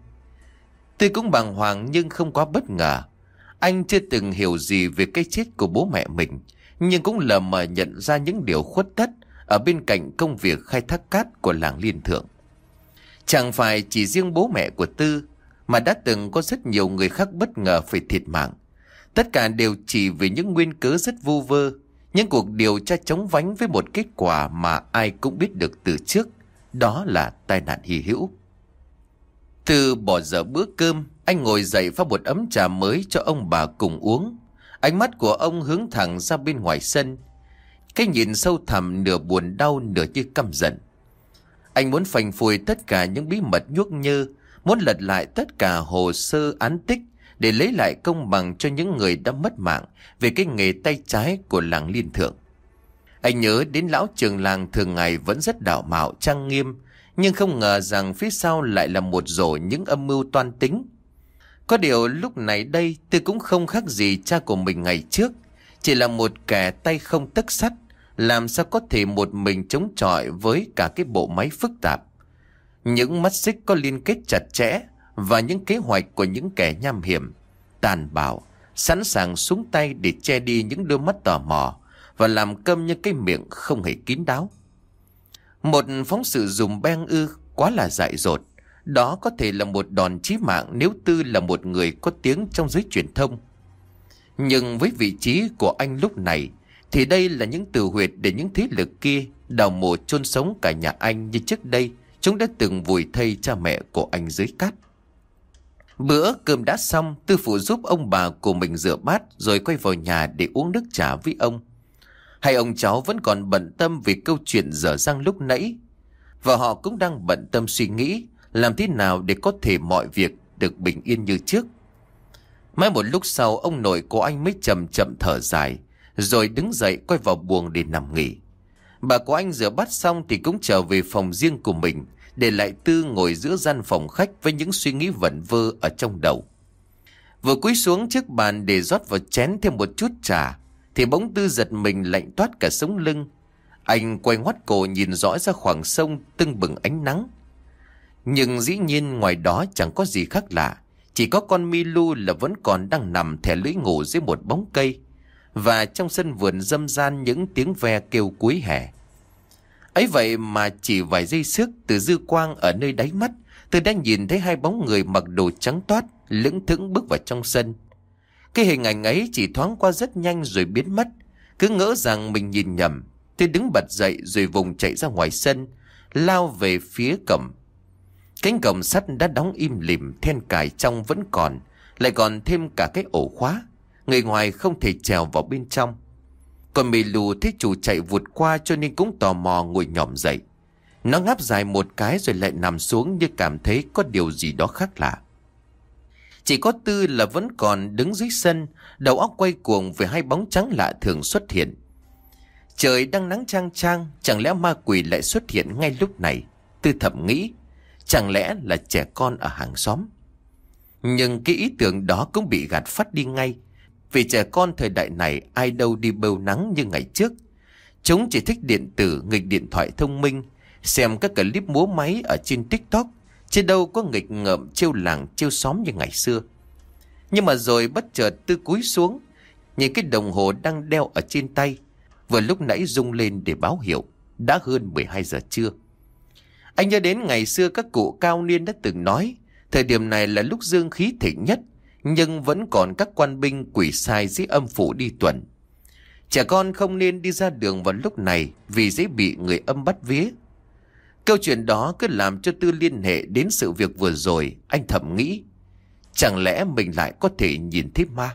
[SPEAKER 1] Tư cũng bàng hoàng nhưng không quá bất ngờ. Anh chưa từng hiểu gì về cái chết của bố mẹ mình, nhưng cũng lờ mờ nhận ra những điều khuất tất ở bên cạnh công việc khai thác cát của làng Liên Thượng. Chẳng phải chỉ riêng bố mẹ của Tư, mà đã từng có rất nhiều người khác bất ngờ phải thiệt mạng. Tất cả đều chỉ vì những nguyên cớ rất vu vơ, những cuộc điều tra chóng vánh với một kết quả mà ai cũng biết được từ trước, đó là tai nạn hy hữu. Tư bỏ dở bữa cơm, anh ngồi dậy pha một ấm trà mới cho ông bà cùng uống. Ánh mắt của ông hướng thẳng ra bên ngoài sân, cái nhìn sâu thẳm nửa buồn đau nửa như căm giận. Anh muốn phanh phui tất cả những bí mật nhuốc nhơ, muốn lật lại tất cả hồ sơ án tích để lấy lại công bằng cho những người đã mất mạng về cái nghề tay trái của làng Liên Thượng. Anh nhớ đến lão trưởng làng thường ngày vẫn rất đạo mạo trang nghiêm, nhưng không ngờ rằng phía sau lại là một rổ những âm mưu toan tính. Có điều lúc này đây Tư cũng không khác gì cha của mình ngày trước, chỉ là một kẻ tay không tấc sắt, làm sao có thể một mình chống chọi với cả cái bộ máy phức tạp, những mắt xích có liên kết chặt chẽ và những kế hoạch của những kẻ nham hiểm, tàn bạo, sẵn sàng xuống tay để che đi những đôi mắt tò mò và làm câm như cái miệng không hề kín đáo. Một phóng sự dùm beng ư? Quá là dại dột. Đó có thể là một đòn chí mạng nếu Tư là một người có tiếng trong giới truyền thông. Nhưng với vị trí của anh lúc này thì đây là những từ huyệt để những thế lực kia đào mộ chôn sống cả nhà anh như trước đây chúng đã từng vùi thây cha mẹ của anh dưới cát. Bữa cơm đã xong, Tư phụ giúp ông bà của mình rửa bát rồi quay vào nhà để uống nước trà với ông. Hai ông cháu vẫn còn bận tâm vì câu chuyện dở dang lúc nãy, và họ cũng đang bận tâm suy nghĩ làm thế nào để có thể mọi việc được bình yên như trước. Mãi một lúc sau, ông nội của anh mới chậm chậm thở dài, rồi đứng dậy quay vào buồng để nằm nghỉ. Bà của anh rửa bát xong thì cũng trở về phòng riêng của mình, để lại Tư ngồi giữa gian phòng khách với những suy nghĩ vẩn vơ ở trong đầu. Vừa cúi xuống trước bàn để rót vào chén thêm một chút trà, thì bỗng Tư giật mình lạnh toát cả sống lưng. Anh quay ngoắt cổ nhìn rõ ra khoảng sông tưng bừng ánh nắng. Nhưng dĩ nhiên ngoài đó chẳng có gì khác lạ, chỉ có con Milu là vẫn còn đang nằm thè lưỡi ngủ dưới một bóng cây, và trong sân vườn râm ran những tiếng ve kêu cuối hè. Ấy vậy mà chỉ vài giây sức, từ dư quang ở nơi đáy mắt, Tôi đã nhìn thấy hai bóng người mặc đồ trắng toát lững thững bước vào trong sân. Cái hình ảnh ấy chỉ thoáng qua rất nhanh rồi biến mất. Cứ ngỡ rằng mình nhìn nhầm, tôi đứng bật dậy rồi vùng chạy ra ngoài sân, lao về phía cổng. Cánh cổng sắt đã đóng im lìm, then cài trong vẫn còn, lại còn thêm cả cái ổ khóa. Người ngoài không thể trèo vào bên trong. Còn Mì Lù thấy chủ chạy vụt qua cho nên cũng tò mò ngồi nhỏm dậy. Nó ngáp dài một cái rồi lại nằm xuống như cảm thấy có điều gì đó khác lạ. Chỉ có Tư là vẫn còn đứng dưới sân, đầu óc quay cuồng về hai bóng trắng lạ thường xuất hiện. Trời đang nắng chang chang, chẳng lẽ ma quỷ lại xuất hiện ngay lúc này? Tư thầm nghĩ, chẳng lẽ là trẻ con ở hàng xóm? Nhưng cái ý tưởng đó cũng bị gạt phắt đi ngay, vì trẻ con thời đại này ai đâu đi bêu nắng như ngày trước. Chúng chỉ thích điện tử, nghịch điện thoại thông minh, xem các clip múa máy ở trên TikTok, chứ đâu có nghịch ngợm trêu làng trêu xóm như ngày xưa. Nhưng mà rồi bất chợt Tư cúi xuống, nhìn cái đồng hồ đang đeo ở trên tay, vừa lúc nãy rung lên để báo hiệu đã hơn mười hai giờ trưa. Anh nhớ đến ngày xưa các cụ cao niên đã từng nói, thời điểm này là lúc dương khí thịnh nhất, nhưng vẫn còn các quan binh quỷ sai dưới âm phủ đi tuần. Trẻ con không nên đi ra đường vào lúc này vì dễ bị người âm bắt vía. Câu chuyện đó cứ làm cho Tư liên hệ đến sự việc vừa rồi. Anh thầm nghĩ, chẳng lẽ mình lại có thể nhìn thấy ma?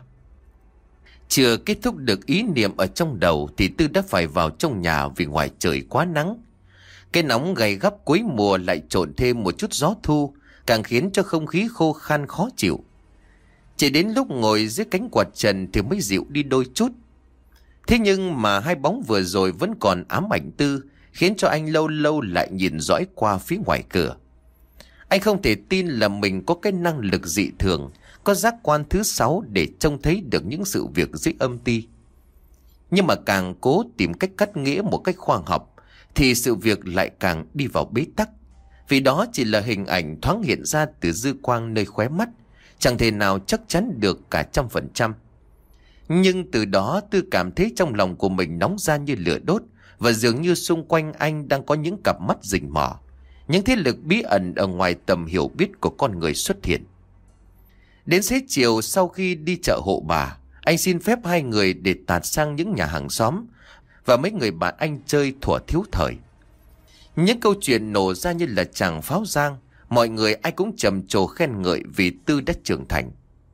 [SPEAKER 1] Chưa kết thúc được ý niệm ở trong đầu thì Tư đã phải vào trong nhà vì ngoài trời quá nắng. Cái nóng gay gắt cuối mùa lại trộn thêm một chút gió thu, càng khiến cho không khí khô khan khó chịu. Chỉ đến lúc ngồi dưới cánh quạt trần thì mới dịu đi đôi chút. Thế nhưng mà hai bóng vừa rồi vẫn còn ám ảnh Tư, khiến cho anh lâu lâu lại nhìn dõi qua phía ngoài cửa. Anh không thể tin là mình có cái năng lực dị thường, có giác quan thứ sáu để trông thấy được những sự việc dưới âm ti. Nhưng mà càng cố tìm cách cắt nghĩa một cách khoa học thì sự việc lại càng đi vào bế tắc. Vì đó chỉ là hình ảnh thoáng hiện ra từ dư quang nơi khóe mắt, chẳng thể nào chắc chắn được cả trăm phần trăm. Nhưng từ đó Tư cảm thấy trong lòng của mình nóng ra như lửa đốt, và dường như xung quanh anh đang có những cặp mắt rình mò, những thế lực bí ẩn ở ngoài tầm hiểu biết của con người xuất hiện. Đến xế chiều sau khi đi chợ hộ bà, anh xin phép hai người để tạt sang những nhà hàng xóm và mấy người bạn anh chơi thuở thiếu thời. Những câu chuyện nổ ra như là tràng pháo giang, mọi người ai cũng trầm trồ khen ngợi vì Tư đã trưởng thành,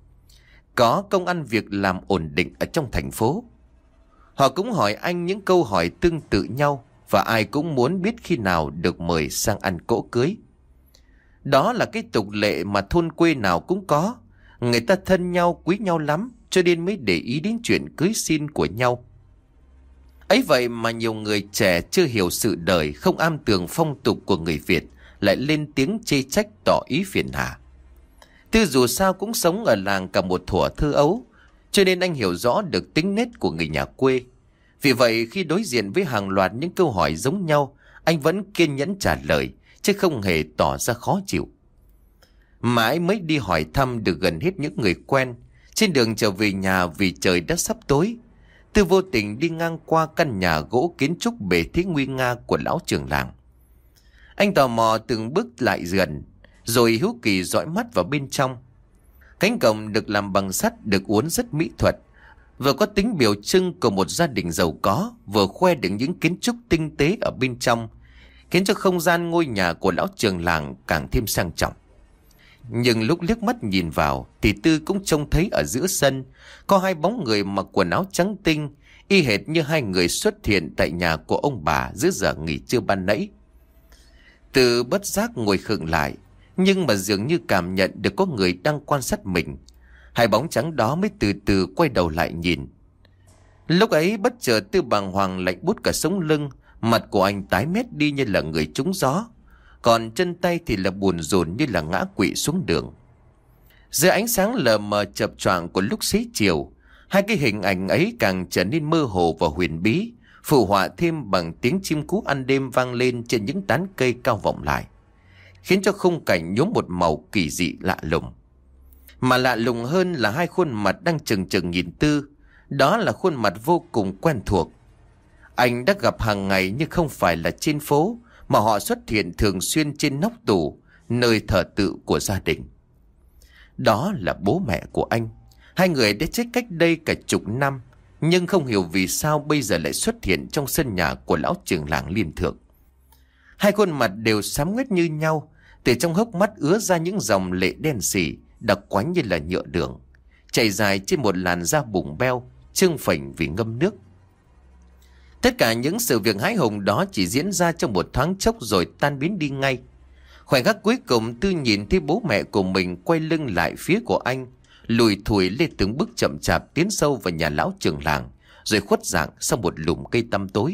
[SPEAKER 1] có công ăn việc làm ổn định ở trong thành phố. Họ cũng hỏi anh những câu hỏi tương tự nhau, và ai cũng muốn biết khi nào được mời sang ăn cỗ cưới. Đó là cái tục lệ mà thôn quê nào cũng có. Người ta thân nhau, quý nhau lắm, cho nên mới để ý đến chuyện cưới xin của nhau. Ấy vậy mà nhiều người trẻ chưa hiểu sự đời, không am tường phong tục của người Việt, lại lên tiếng chê trách tỏ ý phiền hà. Tư dù sao cũng sống ở làng cả một thuở thơ ấu, cho nên anh hiểu rõ được tính nết của người nhà quê. Vì vậy khi đối diện với hàng loạt những câu hỏi giống nhau, anh vẫn kiên nhẫn trả lời, chứ không hề tỏ ra khó chịu. Mãi mới đi hỏi thăm được gần hết những người quen. Trên đường trở về nhà vì trời đã sắp tối, Tư vô tình đi ngang qua căn nhà gỗ kiến trúc bề thế nguy nga của lão trưởng làng. Anh tò mò từng bước lại gần, rồi hiếu kỳ dõi mắt vào bên trong. Cánh cổng được làm bằng sắt, được uốn rất mỹ thuật, vừa có tính biểu trưng của một gia đình giàu có, vừa khoe được những kiến trúc tinh tế ở bên trong, khiến cho không gian ngôi nhà của lão trưởng làng càng thêm sang trọng. Nhưng lúc liếc mắt nhìn vào thì Tư cũng trông thấy ở giữa sân có hai bóng người mặc quần áo trắng tinh, y hệt như hai người xuất hiện tại nhà của ông bà giữa giờ nghỉ trưa ban nãy. Tư bất giác ngồi khựng lại, nhưng mà dường như cảm nhận được có người đang quan sát mình. Hai bóng trắng đó mới từ từ quay đầu lại nhìn. Lúc ấy bất chợt Tư bàng hoàng lạnh buốt cả sống lưng, Mặt của anh tái mét đi như là người trúng gió, còn chân tay thì là buồn rùn như là ngã quỵ xuống đường. Dưới ánh sáng lờ mờ chập choạng của lúc xế chiều, hai cái hình ảnh ấy càng trở nên mơ hồ và huyền bí, phụ họa thêm bằng tiếng chim cú ăn đêm vang lên trên những tán cây cao vọng lại, khiến cho khung cảnh nhuốm một màu kỳ dị lạ lùng. Mà lạ lùng hơn là hai khuôn mặt đang chừng chừng nhìn Tư. Đó là khuôn mặt vô cùng quen thuộc. Anh đã gặp hàng ngày, nhưng không phải là trên phố, mà họ xuất hiện thường xuyên trên nóc tủ, nơi thờ tự của gia đình. Đó là bố mẹ của anh. Hai người đã chết cách đây cả chục năm, nhưng không hiểu vì sao bây giờ lại xuất hiện trong sân nhà của lão trưởng làng Liên Thượng. Hai khuôn mặt đều xám ngoét như nhau, từ trong hốc mắt ứa ra những dòng lệ đen sì, đặc quánh như là nhựa đường, chảy dài trên một làn da bùng beo, trương phình vì ngâm nước. Tất cả những sự việc hãi hùng đó chỉ diễn ra trong một thoáng chốc rồi tan biến đi ngay. Khoảnh khắc cuối cùng, Tư nhìn thấy bố mẹ của mình quay lưng lại phía của anh, lùi thủi lên từng bước chậm chạp tiến sâu vào nhà lão trưởng làng, rồi khuất dạng sau một lùm cây tăm tối.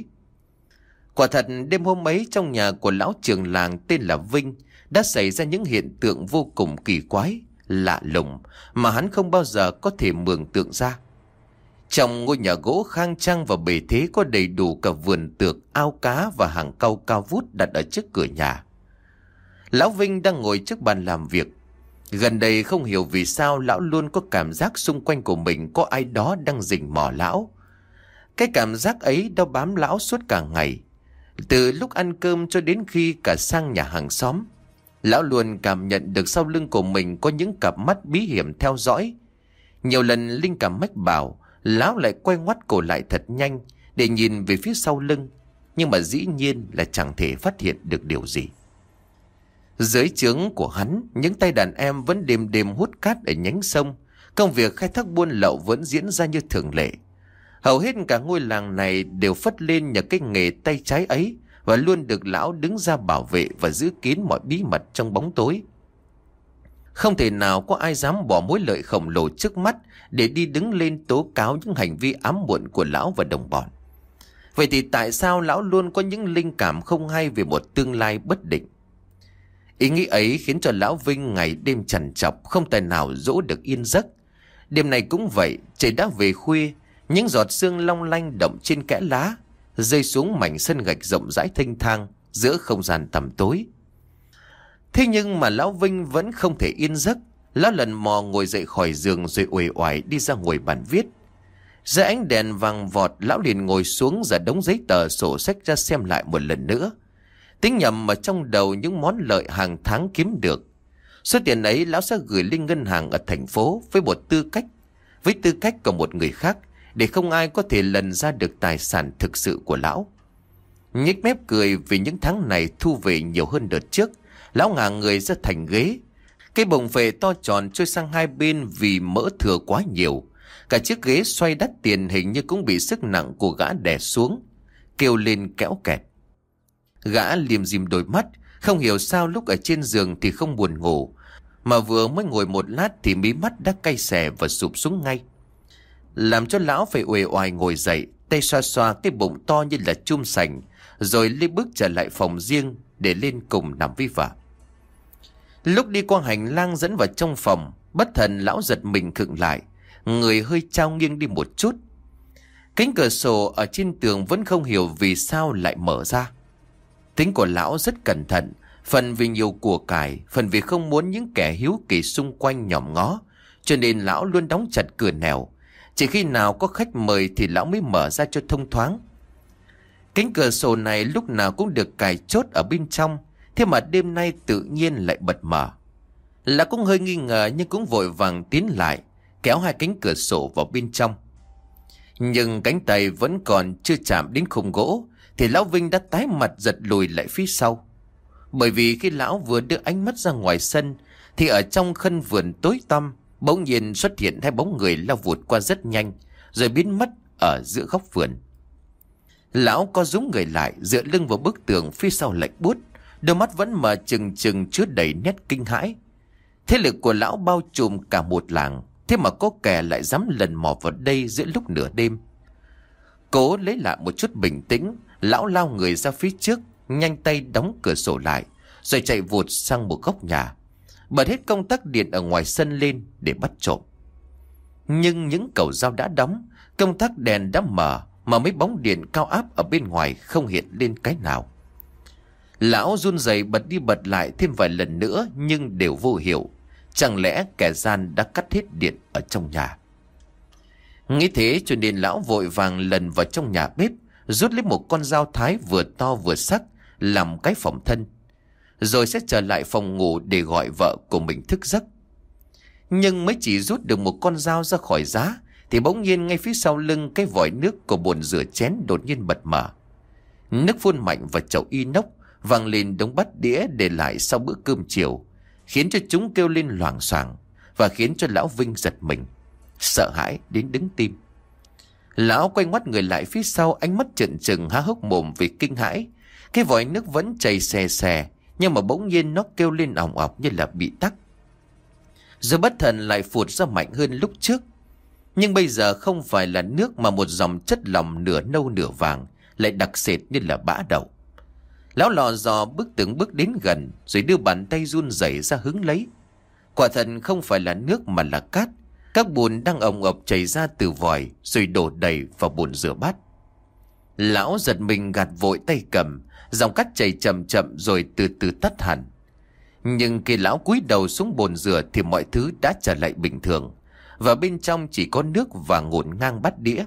[SPEAKER 1] Quả thật, đêm hôm ấy trong nhà của lão trưởng làng tên là Vinh đã xảy ra những hiện tượng vô cùng kỳ quái, lạ lùng mà hắn không bao giờ có thể mường tượng ra. Trong ngôi nhà gỗ khang trang và bề thế có đầy đủ cả vườn tược, ao cá và hàng cau cao vút đặt ở trước cửa nhà. Lão Vinh đang ngồi trước bàn làm việc. Gần đây không hiểu vì sao lão luôn có cảm giác xung quanh của mình có ai đó đang rình mò lão. Cái cảm giác ấy đã bám lão suốt cả ngày, từ lúc ăn cơm cho đến khi cả sang nhà hàng xóm. Lão luôn cảm nhận được sau lưng của mình có những cặp mắt bí hiểm theo dõi. Nhiều lần linh cảm mách bảo lão lại quay ngoắt cổ lại thật nhanh để nhìn về phía sau lưng, nhưng mà dĩ nhiên là chẳng thể phát hiện được điều gì. Dưới trướng của hắn, những tay đàn em vẫn đêm đêm hút cát ở nhánh sông. Công việc khai thác buôn lậu vẫn diễn ra như thường lệ. Hầu hết cả ngôi làng này đều phất lên nhờ cái nghề tay trái ấy, và luôn được lão đứng ra bảo vệ và giữ kín mọi bí mật trong bóng tối. Không thể nào có ai dám bỏ mối lợi khổng lồ trước mắt để đi đứng lên tố cáo những hành vi ám muội của lão và đồng bọn. Vậy thì tại sao lão luôn có những linh cảm không hay về một tương lai bất định? Ý nghĩ ấy khiến cho lão Vinh ngày đêm trằn trọc, không tài nào dỗ được yên giấc. Đêm này cũng vậy, trời đã về khuya, những giọt sương long lanh động trên kẽ lá rơi xuống mảnh sân gạch rộng rãi thênh thang giữa không gian tăm tối. Thế nhưng mà lão Vinh vẫn không thể yên giấc. Lão lần mò ngồi dậy khỏi giường rồi uể oải đi ra ngồi bàn viết. Dưới ánh đèn vàng vọt, lão liền ngồi xuống và đống giấy tờ sổ sách ra xem lại một lần nữa, tính nhầm ở trong đầu những món lợi hàng tháng kiếm được. Số tiền ấy lão sẽ gửi lên ngân hàng ở thành phố với một tư cách, với tư cách của một người khác, để không ai có thể lần ra được tài sản thực sự của lão. Nhếch mép cười vì những tháng này thu về nhiều hơn đợt trước, lão ngả người ra thành ghế. Cái bồng phệ to tròn trôi sang hai bên vì mỡ thừa quá nhiều. Cả chiếc ghế xoay đắt tiền hình như cũng bị sức nặng của gã đè xuống, kêu lên kéo kẹt. Gã liềm dìm đôi mắt, không hiểu sao lúc ở trên giường thì không buồn ngủ, mà vừa mới ngồi một lát thì mí mắt đã cay xè và sụp xuống ngay, làm cho lão phải uể oải ngồi dậy, tay xoa xoa cái bụng to như là chum sành, rồi lấy bước trở lại phòng riêng để lên cùng nằm với vợ. Lúc đi qua hành lang dẫn vào trong phòng, bất thần lão giật mình khựng lại, người hơi trao nghiêng đi một chút. Cánh cửa sổ ở trên tường vẫn không hiểu vì sao lại mở ra. Tính của lão rất cẩn thận, phần vì nhiều của cải, phần vì không muốn những kẻ hiếu kỳ xung quanh nhòm ngó, cho nên lão luôn đóng chặt cửa nẻo. Chỉ khi nào có khách mời thì lão mới mở ra cho thông thoáng. Cánh cửa sổ này lúc nào cũng được cài chốt ở bên trong, thế mà đêm nay tự nhiên lại bật mở. Lão cũng hơi nghi ngờ nhưng cũng vội vàng tiến lại, kéo hai cánh cửa sổ vào bên trong. Nhưng cánh tay vẫn còn chưa chạm đến khung gỗ thì lão Vinh đã tái mặt giật lùi lại phía sau. Bởi vì khi lão vừa đưa ánh mắt ra ngoài sân thì ở trong khân vườn tối tăm bỗng nhiên xuất hiện hai bóng người lao vụt qua rất nhanh, rồi biến mất ở giữa góc vườn. Lão co rúm người lại, dựa lưng vào bức tường phía sau lạnh buốt, đôi mắt vẫn mở trừng trừng chứa đầy nét kinh hãi. Thế lực của lão bao trùm cả một làng, thế mà có kẻ lại dám lần mò vào đây giữa lúc nửa đêm. Cố lấy lại một chút bình tĩnh, Lão lao người ra phía trước, nhanh tay đóng cửa sổ lại, rồi chạy vụt sang một góc nhà, bật hết công tắc điện ở ngoài sân lên để bắt trộm. Nhưng những cầu dao đã đóng, công tắc đèn đã mở, mà mấy bóng điện cao áp ở bên ngoài không hiện lên cái nào. Lão run rẩy bật đi bật lại thêm vài lần nữa nhưng đều vô hiệu. Chẳng lẽ kẻ gian đã cắt hết điện ở trong nhà? Nghĩ thế cho nên lão vội vàng lần vào trong nhà bếp, rút lấy một con dao thái vừa to vừa sắc làm cái phòng thân, rồi sẽ trở lại phòng ngủ để gọi vợ của mình thức giấc. Nhưng mới chỉ rút được một con dao ra khỏi giá thì bỗng nhiên ngay phía sau lưng cái vòi nước của bồn rửa chén đột nhiên bật mở. Nước phun mạnh vào chậu inox, văng lên đống bát đĩa để lại sau bữa cơm chiều, khiến cho chúng kêu lên loảng xoảng và khiến cho lão Vinh giật mình, sợ hãi đến đứng tim. Lão quay ngoắt người lại phía sau, ánh mắt trợn trừng há hốc mồm vì kinh hãi. Cái vòi nước vẫn chảy xè xè, nhưng mà bỗng nhiên nó kêu lên ỏng ọc như là bị tắc, rồi bất thần lại phụt ra mạnh hơn lúc trước. Nhưng bây giờ không phải là nước mà một dòng chất lỏng nửa nâu nửa vàng, lại đặc sệt như là bã đậu. Lão lò dò bước từng bước đến gần, rồi đưa bàn tay run rẩy ra hứng lấy. Quả thật không phải là nước mà là cát. Các bùn đang ồng ộc chảy ra từ vòi, rồi đổ đầy vào bồn rửa bát. Lão giật mình gạt vội tay cầm, dòng cát chảy chậm chậm rồi từ từ tắt hẳn. Nhưng khi lão cúi đầu xuống bồn rửa thì mọi thứ đã trở lại bình thường, và bên trong chỉ có nước và ngổn ngang bát đĩa.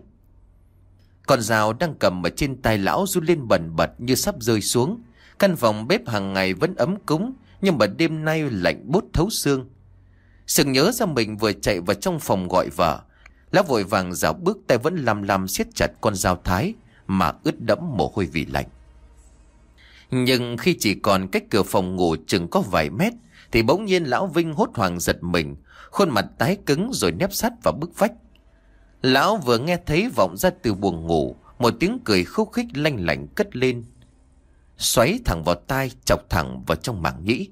[SPEAKER 1] Con dao đang cầm ở trên tay lão run lên bần bật như sắp rơi xuống. Căn phòng bếp hàng ngày vẫn ấm cúng, nhưng mà đêm nay lạnh buốt thấu xương. Sực nhớ ra mình vừa chạy vào trong phòng gọi vợ, lão vội vàng dạo bước, tay vẫn lăm lăm siết chặt con dao thái mà ướt đẫm mồ hôi vì lạnh. Nhưng khi chỉ còn cách cửa phòng ngủ chừng có vài mét thì bỗng nhiên lão Vinh hốt hoảng giật mình, khuôn mặt tái cứng rồi nép sát vào bức vách. Lão vừa nghe thấy vọng ra từ buồng ngủ một tiếng cười khúc khích lanh lảnh cất lên, xoáy thẳng vào tai, chọc thẳng vào trong màng nhĩ.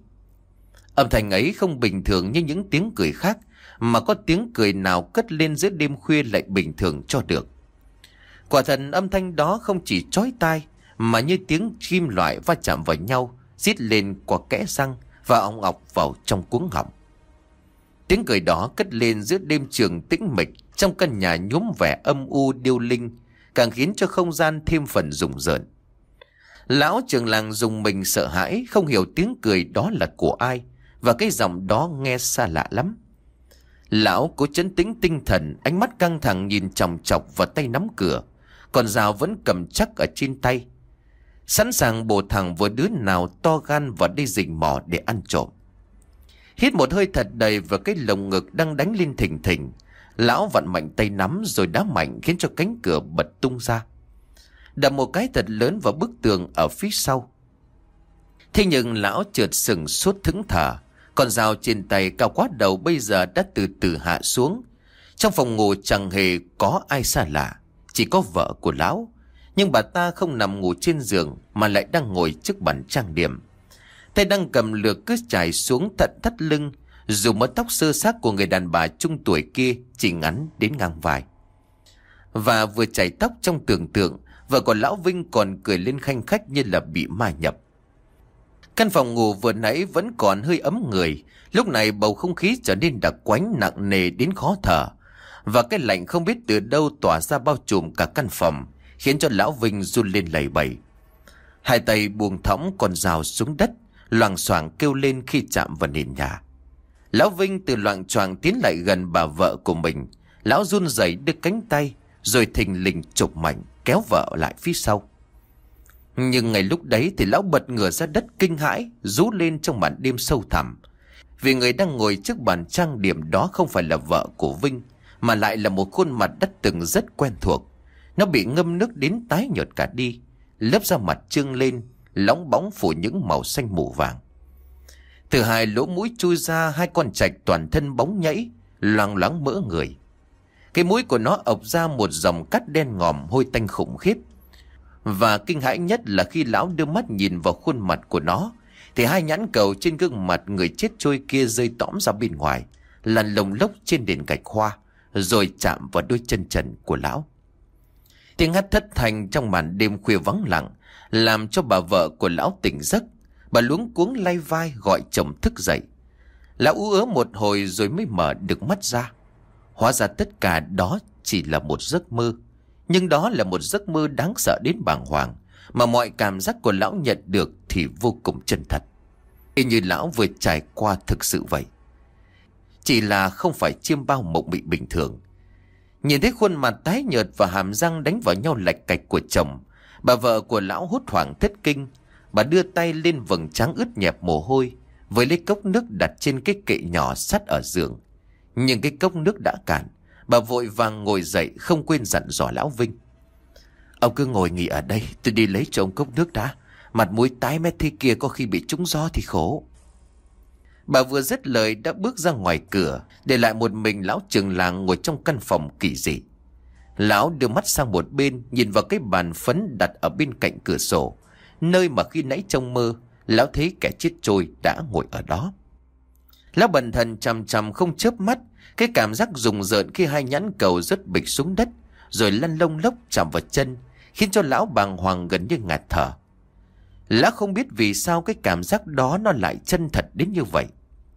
[SPEAKER 1] Âm thanh ấy không bình thường như những tiếng cười khác, mà có tiếng cười nào cất lên giữa đêm khuya lại bình thường cho được. Quả thật âm thanh đó không chỉ chói tai, mà như tiếng kim loại va chạm vào nhau, rít lên qua kẽ răng và ong ọc vào trong cuống họng. Tiếng cười đó cất lên giữa đêm trường tĩnh mịch, trong căn nhà nhuốm vẻ âm u điêu linh, càng khiến cho không gian thêm phần rùng rợn. Lão trường làng dùng mình sợ hãi, không hiểu tiếng cười đó là của ai, và cái giọng đó nghe xa lạ lắm. Lão cố trấn tĩnh tinh thần, ánh mắt căng thẳng nhìn chòng chọc vào tay nắm cửa, còn dao vẫn cầm chắc ở trên tay, sẵn sàng bổ thẳng vào đứa nào to gan vào đây rình mò để ăn trộm. Hít một hơi thật đầy vào cái lồng ngực đang đánh lên thình thình, lão vặn mạnh tay nắm rồi đá mạnh khiến cho cánh cửa bật tung ra, đập một cái thật lớn vào bức tường ở phía sau. Thế nhưng lão chợt sừng sốt thững thờ, con dao trên tay cao quá đầu bây giờ đã từ từ hạ xuống. Trong phòng ngủ chẳng hề có ai xa lạ, chỉ có vợ của lão, nhưng bà ta không nằm ngủ trên giường mà lại đang ngồi trước bàn trang điểm, tay đang cầm lược cứ chải xuống tận thắt lưng, dù mớ tóc sơ xác của người đàn bà trung tuổi kia chỉ ngắn đến ngang vai. Và vừa chải tóc trong tưởng tượng, vợ của lão Vinh còn cười lên khanh khách như là bị ma nhập. Căn phòng ngủ vừa nãy vẫn còn hơi ấm người, lúc này bầu không khí trở nên đặc quánh nặng nề đến khó thở, và cái lạnh không biết từ đâu tỏa ra bao trùm cả căn phòng, khiến cho lão Vinh run lên lẩy bẩy. Hai tay buông thõng con dao xuống đất, loạng xoạng kêu lên khi chạm vào nền nhà. Lão Vinh từ loạng choạng tiến lại gần bà vợ của mình. Lão run rẩy đưa cánh tay, rồi thình lình chụp mạnh kéo vợ lại phía sau. Nhưng ngay lúc đấy thì lão bật ngửa ra đất kinh hãi, rú lên trong màn đêm sâu thẳm, vì người đang ngồi trước bàn trang điểm đó không phải là vợ của Vinh, mà lại là một khuôn mặt đã từng rất quen thuộc. Nó bị ngâm nước đến tái nhợt cả đi, lớp da mặt trương lên, lóng bóng phủ những màu xanh mù vàng. Từ hai lỗ mũi chui ra hai con trạch toàn thân bóng nhảy, loang loáng mỡ người. Cái mũi của nó ộc ra một dòng cát đen ngòm hôi tanh khủng khiếp. Và kinh hãi nhất là khi lão đưa mắt nhìn vào khuôn mặt của nó, thì hai nhãn cầu trên gương mặt người chết trôi kia rơi tõm ra bên ngoài, lăn lồng lốc trên nền gạch hoa, rồi chạm vào đôi chân trần của lão. Tiếng hát thất thanh trong màn đêm khuya vắng lặng làm cho bà vợ của lão tỉnh giấc. Bà luống cuống lay vai gọi chồng thức dậy. Lão ú ớ một hồi rồi mới mở được mắt ra. Hóa ra tất cả đó chỉ là một giấc mơ. Nhưng đó là một giấc mơ đáng sợ đến bàng hoàng, mà mọi cảm giác của lão nhận được thì vô cùng chân thật, y như lão vừa trải qua thực sự vậy. Chỉ là không phải chiêm bao mộng mị bình thường. Nhìn thấy khuôn mặt tái nhợt và hàm răng đánh vào nhau lạch cạch của chồng, bà vợ của lão hốt hoảng thất kinh. Bà đưa tay lên vầng trán ướt nhẹp mồ hôi, với lấy cốc nước đặt trên cái kệ nhỏ sát ở giường. Nhưng cái cốc nước đã cạn. Bà vội vàng ngồi dậy, không quên dặn dò lão Vinh: "Ông cứ ngồi nghỉ ở đây, tôi đi lấy cho ông cốc nước đã. Mặt mũi tái mét thế kia có khi bị trúng gió thì khổ." Bà vừa dứt lời đã bước ra ngoài cửa, để lại một mình lão trường làng ngồi trong căn phòng kỳ dị. Lão đưa mắt sang một bên, nhìn vào cái bàn phấn đặt ở bên cạnh cửa sổ, nơi mà khi nãy trong mơ lão thấy kẻ chết trôi đã ngồi ở đó. Lão bần thần chằm chằm không chớp mắt, cái cảm giác rùng rợn khi hai nhãn cầu rớt bịch xuống đất rồi lăn lông lốc chạm vào chân, khiến cho lão bàng hoàng gần như ngạt thở. Lão không biết vì sao cái cảm giác đó nó lại chân thật đến như vậy.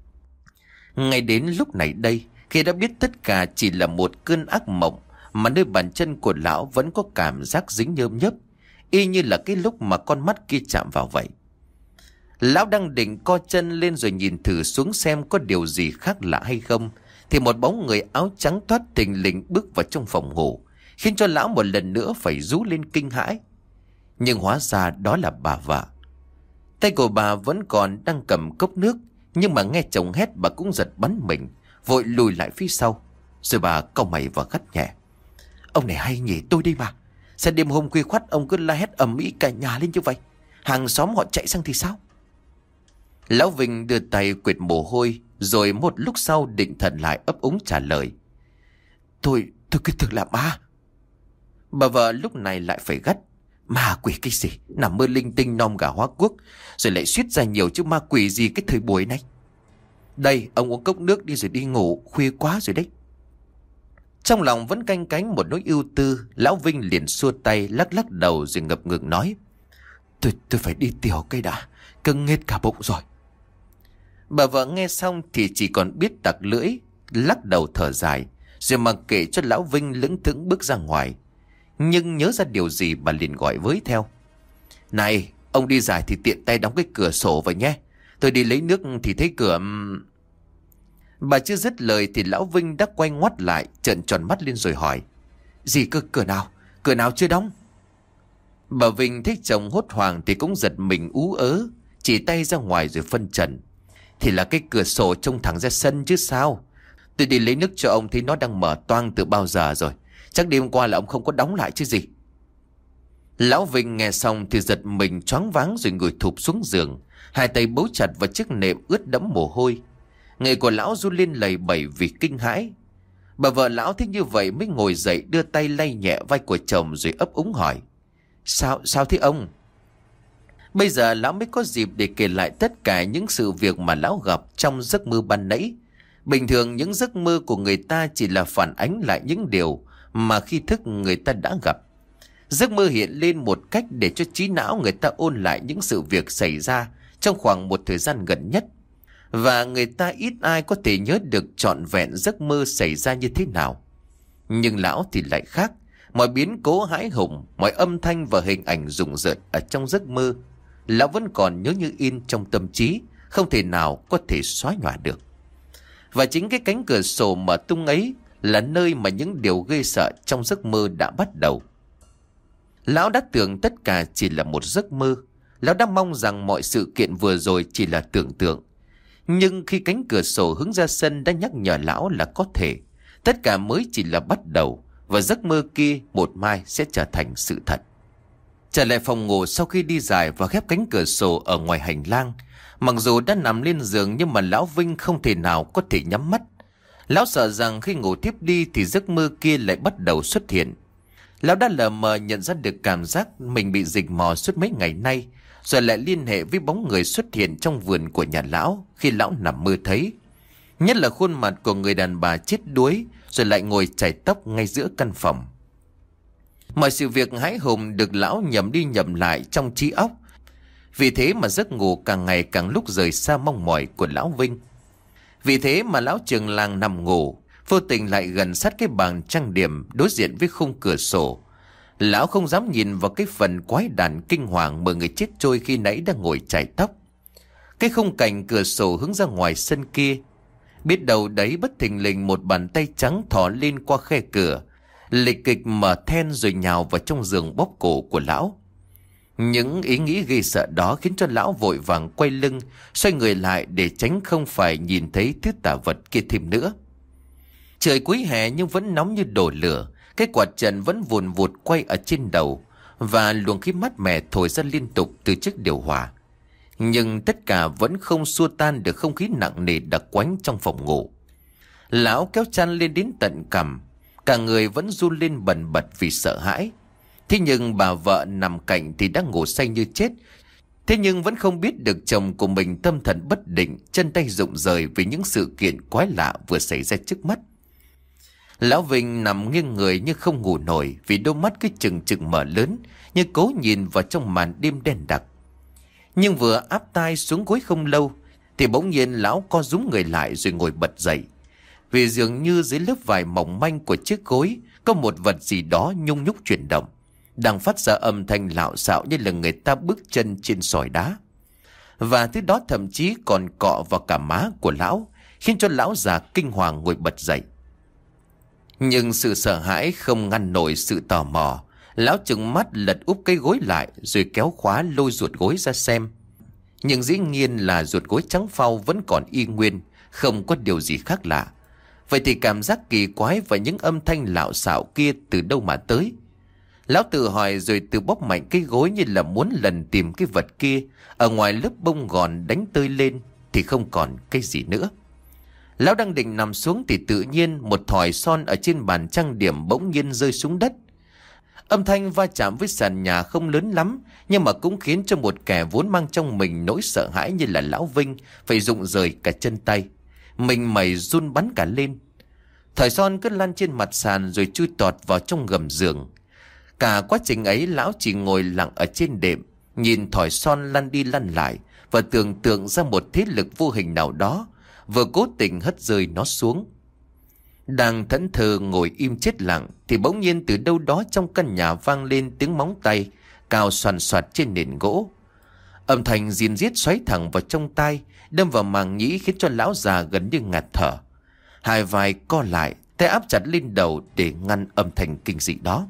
[SPEAKER 1] Ngay đến lúc này đây, khi đã biết tất cả chỉ là một cơn ác mộng, mà nơi bàn chân của lão vẫn có cảm giác dính nhớm nhớp, y như là cái lúc mà con mắt kia chạm vào vậy. Lão đang định co chân lên rồi nhìn thử xuống xem có điều gì khác lạ hay không, thì một bóng người áo trắng toát thình lình bước vào trong phòng ngủ, khiến cho lão một lần nữa phải rú lên kinh hãi. Nhưng hóa ra đó là bà vợ. Tay của bà vẫn còn đang cầm cốc nước, nhưng mà nghe chồng hét bà cũng giật bắn mình, vội lùi lại phía sau. Rồi bà cau mày và gắt nhẹ: "Ông này hay nhỉ, tôi đây mà. Sao đêm hôm khuya khoắt ông cứ la hét ầm ĩ cả nhà lên như vậy? Hàng xóm họ chạy sang thì sao?" Lão Vinh đưa tay quệt mồ hôi, rồi một lúc sau định thần lại ấp úng trả lời: Tôi, tôi cứ tưởng là ma." Bà vợ lúc này lại phải gắt: "Ma quỷ cái gì, nằm mơ linh tinh nom gà hóa quốc, rồi lại suýt ra nhiều chứ ma quỷ gì cái thời buổi này. Đây, ông uống cốc nước đi rồi đi ngủ, khuya quá rồi đấy." Trong lòng vẫn canh cánh một nỗi ưu tư, lão Vinh liền xua tay lắc lắc đầu rồi ngập ngừng nói: Tôi, tôi phải đi tiểu cây đã, cưng nghét cả bụng rồi." Bà vợ nghe xong thì chỉ còn biết tặc lưỡi, lắc đầu thở dài, rồi mặc kệ cho lão Vinh lững thững bước ra ngoài. Nhưng nhớ ra điều gì bà liền gọi với theo: "Này, ông đi dài thì tiện tay đóng cái cửa sổ vậy nhé. Tôi đi lấy nước thì thấy cửa..." Bà chưa dứt lời thì lão Vinh đã quay ngoắt lại, trợn tròn mắt lên rồi hỏi: "Gì cơ, cửa nào? Cửa nào chưa đóng?" Bà Vinh thấy chồng hốt hoảng thì cũng giật mình ú ớ, chỉ tay ra ngoài rồi phân trần: "Thì là cái cửa sổ trông thẳng ra sân chứ sao. Tôi đi lấy nước cho ông thấy nó đang mở toang từ bao giờ rồi. Chắc đêm qua là ông không có đóng lại chứ gì." Lão Vinh nghe xong thì giật mình choáng váng rồi ngồi thụp xuống giường, hai tay bấu chặt vào chiếc nệm ướt đẫm mồ hôi. Người của lão run lên lầy bẩy vì kinh hãi. Bà vợ lão thích như vậy mới ngồi dậy, đưa tay lay nhẹ vai của chồng rồi ấp úng hỏi: Sao, sao thế ông?" Bây giờ lão mới có dịp để kể lại tất cả những sự việc mà lão gặp trong giấc mơ ban nãy. Bình thường những giấc mơ của người ta chỉ là phản ánh lại những điều mà khi thức người ta đã gặp. Giấc mơ hiện lên một cách để cho trí não người ta ôn lại những sự việc xảy ra trong khoảng một thời gian gần nhất. Và người ta ít ai có thể nhớ được trọn vẹn giấc mơ xảy ra như thế nào. Nhưng lão thì lại khác. Mọi biến cố hãi hùng, mọi âm thanh và hình ảnh rùng rợn ở trong giấc mơ, lão vẫn còn nhớ như in trong tâm trí, không thể nào có thể xóa nhòa được. Và chính cái cánh cửa sổ mở tung ấy là nơi mà những điều ghê sợ trong giấc mơ đã bắt đầu. Lão đã tưởng tất cả chỉ là một giấc mơ. Lão đã mong rằng mọi sự kiện vừa rồi chỉ là tưởng tượng. Nhưng khi cánh cửa sổ hướng ra sân đã nhắc nhở lão là có thể tất cả mới chỉ là bắt đầu, và giấc mơ kia một mai sẽ trở thành sự thật. Trở lại phòng ngủ sau khi đi dài và khép cánh cửa sổ ở ngoài hành lang, mặc dù đã nằm lên giường nhưng mà lão Vinh không thể nào có thể nhắm mắt. Lão sợ rằng khi ngủ tiếp đi thì giấc mơ kia lại bắt đầu xuất hiện. Lão đã lờ mờ nhận ra được cảm giác mình bị rình mò suốt mấy ngày nay, rồi lại liên hệ với bóng người xuất hiện trong vườn của nhà lão khi lão nằm mơ thấy. Nhất là khuôn mặt của người đàn bà chết đuối rồi lại ngồi chải tóc ngay giữa căn phòng. Mọi sự việc hãi hùng được lão nhẩm đi nhẩm lại trong trí óc. Vì thế mà giấc ngủ càng ngày càng lúc rời xa mong mỏi của lão Vinh. Vì thế mà lão trường làng nằm ngủ, vô tình lại gần sát cái bàn trang điểm đối diện với khung cửa sổ. Lão không dám nhìn vào cái phần quái đản kinh hoàng mà người chết trôi khi nãy đang ngồi chải tóc. Cái khung cảnh cửa sổ hướng ra ngoài sân kia. Biết đâu đấy bất thình lình một bàn tay trắng thò lên qua khe cửa, lịch kịch mở then rồi nhào vào trong giường bóp cổ của lão. Những ý nghĩ ghê sợ đó khiến cho lão vội vàng quay lưng, xoay người lại để tránh không phải nhìn thấy thứ tà vật kia thêm nữa. Trời cuối hè nhưng vẫn nóng như đổ lửa, cái quạt trần vẫn vùn vụt quay ở trên đầu và luồng khí mát mẻ thổi ra liên tục từ chiếc điều hòa. Nhưng tất cả vẫn không xua tan được không khí nặng nề đặc quánh trong phòng ngủ. Lão kéo chăn lên đến tận cằm, cả người vẫn run lên bần bật vì sợ hãi. Thế nhưng bà vợ nằm cạnh thì đang ngủ say như chết. Thế nhưng vẫn không biết được chồng của mình tâm thần bất định, chân tay rụng rời vì những sự kiện quái lạ vừa xảy ra trước mắt. Lão Vinh nằm nghiêng người nhưng không ngủ nổi vì đôi mắt cứ chừng chừng mở lớn như cố nhìn vào trong màn đêm đen đặc. Nhưng vừa áp tai xuống gối không lâu thì bỗng nhiên lão co rúm người lại rồi ngồi bật dậy. Vì dường như dưới lớp vải mỏng manh của chiếc gối có một vật gì đó nhung nhúc chuyển động, đang phát ra âm thanh lạo xạo như là người ta bước chân trên sỏi đá. Và thứ đó thậm chí còn cọ vào cả má của lão, khiến cho lão già kinh hoàng ngồi bật dậy. Nhưng sự sợ hãi không ngăn nổi sự tò mò. Lão trừng mắt lật úp cái gối lại rồi kéo khóa lôi ruột gối ra xem. Nhưng dĩ nhiên là ruột gối trắng phau vẫn còn y nguyên, không có điều gì khác lạ. Vậy thì cảm giác kỳ quái và những âm thanh lạo xạo kia từ đâu mà tới? Lão tự hỏi rồi tự bóp mạnh cái gối như là muốn lần tìm cái vật kia ở ngoài lớp bông gòn đánh tơi lên thì không còn cái gì nữa. Lão đang định nằm xuống thì tự nhiên một thỏi son ở trên bàn trang điểm bỗng nhiên rơi xuống đất. Âm thanh va chạm với sàn nhà không lớn lắm, nhưng mà cũng khiến cho một kẻ vốn mang trong mình nỗi sợ hãi như là lão Vinh phải rụng rời cả chân tay. Mình mẩy run bắn cả lên. Thỏi son cứ lăn trên mặt sàn rồi chui tọt vào trong gầm giường. Cả quá trình ấy lão chỉ ngồi lặng ở trên đệm, nhìn thỏi son lăn đi lăn lại và tưởng tượng ra một thế lực vô hình nào đó vừa cố tình hất rơi nó xuống. Đang thẫn thờ ngồi im chết lặng thì bỗng nhiên từ đâu đó trong căn nhà vang lên tiếng móng tay cào xoàn xoạt trên nền gỗ. Âm thanh rin rít xoáy thẳng vào trong tai, đâm vào màng nhĩ khiến cho lão già gần như ngạt thở. Hai vai co lại, tay áp chặt lên đầu để ngăn âm thanh kinh dị đó.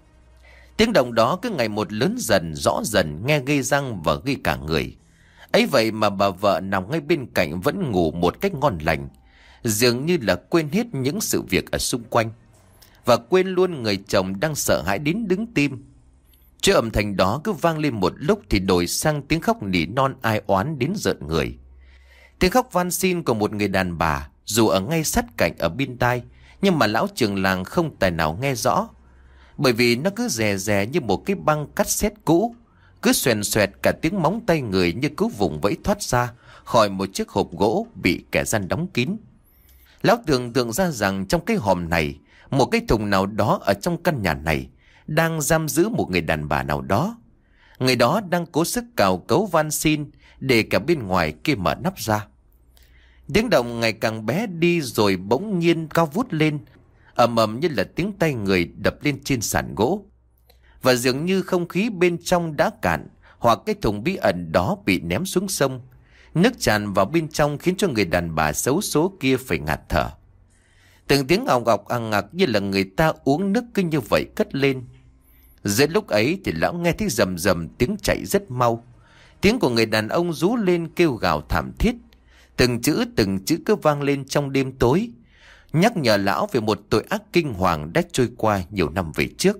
[SPEAKER 1] Tiếng động đó cứ ngày một lớn dần, rõ dần, nghe gây răng và gây cả người. Ấy vậy mà bà vợ nằm ngay bên cạnh vẫn ngủ một cách ngon lành, dường như là quên hết những sự việc ở xung quanh, và quên luôn người chồng đang sợ hãi đến đứng tim. Chứ âm thanh đó cứ vang lên một lúc thì đổi sang tiếng khóc nỉ non ai oán đến rợn người. Tiếng khóc van xin của một người đàn bà, dù ở ngay sát cạnh ở bên tai, nhưng mà lão trường làng không tài nào nghe rõ, bởi vì nó cứ rè rè như một cái băng cassette cũ, cứ xoèn xoẹt cả tiếng móng tay người như cứu vùng vẫy thoát ra khỏi một chiếc hộp gỗ bị kẻ gian đóng kín. Lão tưởng tượng ra rằng trong cái hòm này, một cái thùng nào đó ở trong căn nhà này đang giam giữ một người đàn bà nào đó. Người đó đang cố sức cào cấu van xin để cả bên ngoài kia mở nắp ra. Tiếng động ngày càng bé đi rồi bỗng nhiên cao vút lên, ầm ầm như là tiếng tay người đập lên trên sàn gỗ. Và dường như không khí bên trong đã cạn, hoặc cái thùng bí ẩn đó bị ném xuống sông. Nước tràn vào bên trong khiến cho người đàn bà xấu số kia phải ngạt thở. Từng tiếng ọc ọc ằng ngặc như là người ta uống nước cứ như vậy cất lên. Giữa lúc ấy thì lão nghe thấy rầm rầm tiếng chạy rất mau. Tiếng của người đàn ông rú lên kêu gào thảm thiết. Từng chữ từng chữ cứ vang lên trong đêm tối, nhắc nhở lão về một tội ác kinh hoàng đã trôi qua nhiều năm về trước.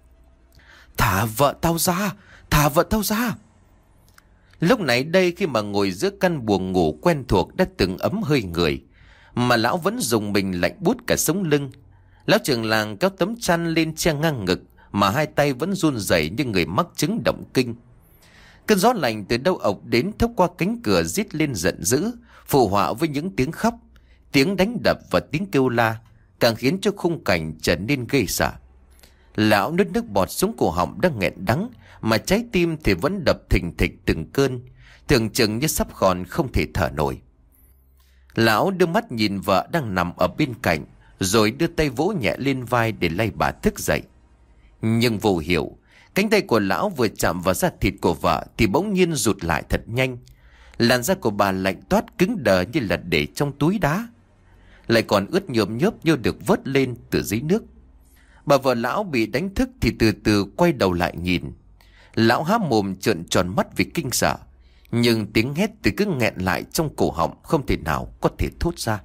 [SPEAKER 1] Thả vợ tao ra! Thả vợ tao ra! Lúc này đây khi mà ngồi giữa căn buồng ngủ quen thuộc đã từng ấm hơi người, mà lão vẫn dùng mình lạnh buốt cả sống lưng. Lão trường làng kéo tấm chăn lên che ngang ngực, mà hai tay vẫn run rẩy như người mắc chứng động kinh. Cơn gió lạnh từ đâu ộc đến thốc qua cánh cửa rít lên giận dữ, phụ họa với những tiếng khóc, tiếng đánh đập và tiếng kêu la, càng khiến cho khung cảnh trở nên ghê sợ. Lão nuốt nước bọt xuống cổ họng đang nghẹn đắng, mà trái tim thì vẫn đập thình thịch từng cơn, tưởng chừng như sắp khòn không thể thở nổi. Lão đưa mắt nhìn vợ đang nằm ở bên cạnh, rồi đưa tay vỗ nhẹ lên vai để lay bà thức dậy. Nhưng vô hiệu, cánh tay của lão vừa chạm vào da thịt của vợ thì bỗng nhiên rụt lại thật nhanh. Làn da của bà lạnh toát cứng đờ như là để trong túi đá, lại còn ướt nhớm nhớp như được vớt lên từ dưới nước. Bà vợ lão bị đánh thức thì từ từ quay đầu lại nhìn. Lão há mồm trợn tròn mắt vì kinh sợ, nhưng tiếng hét thì cứ nghẹn lại trong cổ họng, không thể nào có thể thốt ra.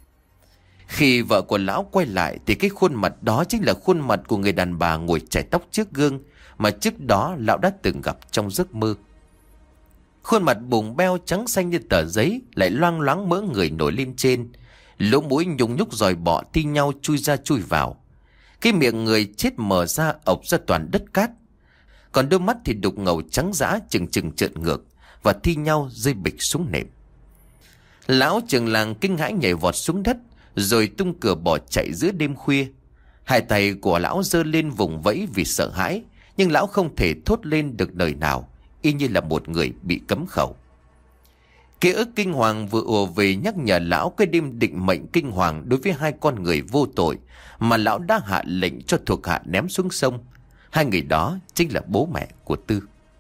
[SPEAKER 1] Khi vợ của lão quay lại thì cái khuôn mặt đó chính là khuôn mặt của người đàn bà ngồi chải tóc trước gương mà trước đó lão đã từng gặp trong giấc mơ. Khuôn mặt bùng beo trắng xanh như tờ giấy, lại loang loáng mỡ người nổi lên trên, lỗ mũi nhung nhúc dòi bọ thi nhau chui ra chui vào. Cái miệng người chết mở ra ộc ra toàn đất cát, còn đôi mắt thì đục ngầu trắng dã chừng chừng trợn ngược và thi nhau rơi bịch xuống nệm. Lão trường làng kinh hãi nhảy vọt xuống đất, rồi tung cửa bỏ chạy giữa đêm khuya. Hai tay của lão giơ lên vùng vẫy vì sợ hãi, nhưng lão không thể thốt lên được lời nào, y như là một người bị cấm khẩu. Ký ức kinh hoàng vừa ùa về nhắc nhở lão cái đêm định mệnh kinh hoàng đối với hai con người vô tội mà lão đã hạ lệnh cho thuộc hạ ném xuống sông. Hai người đó chính là bố mẹ của Tư.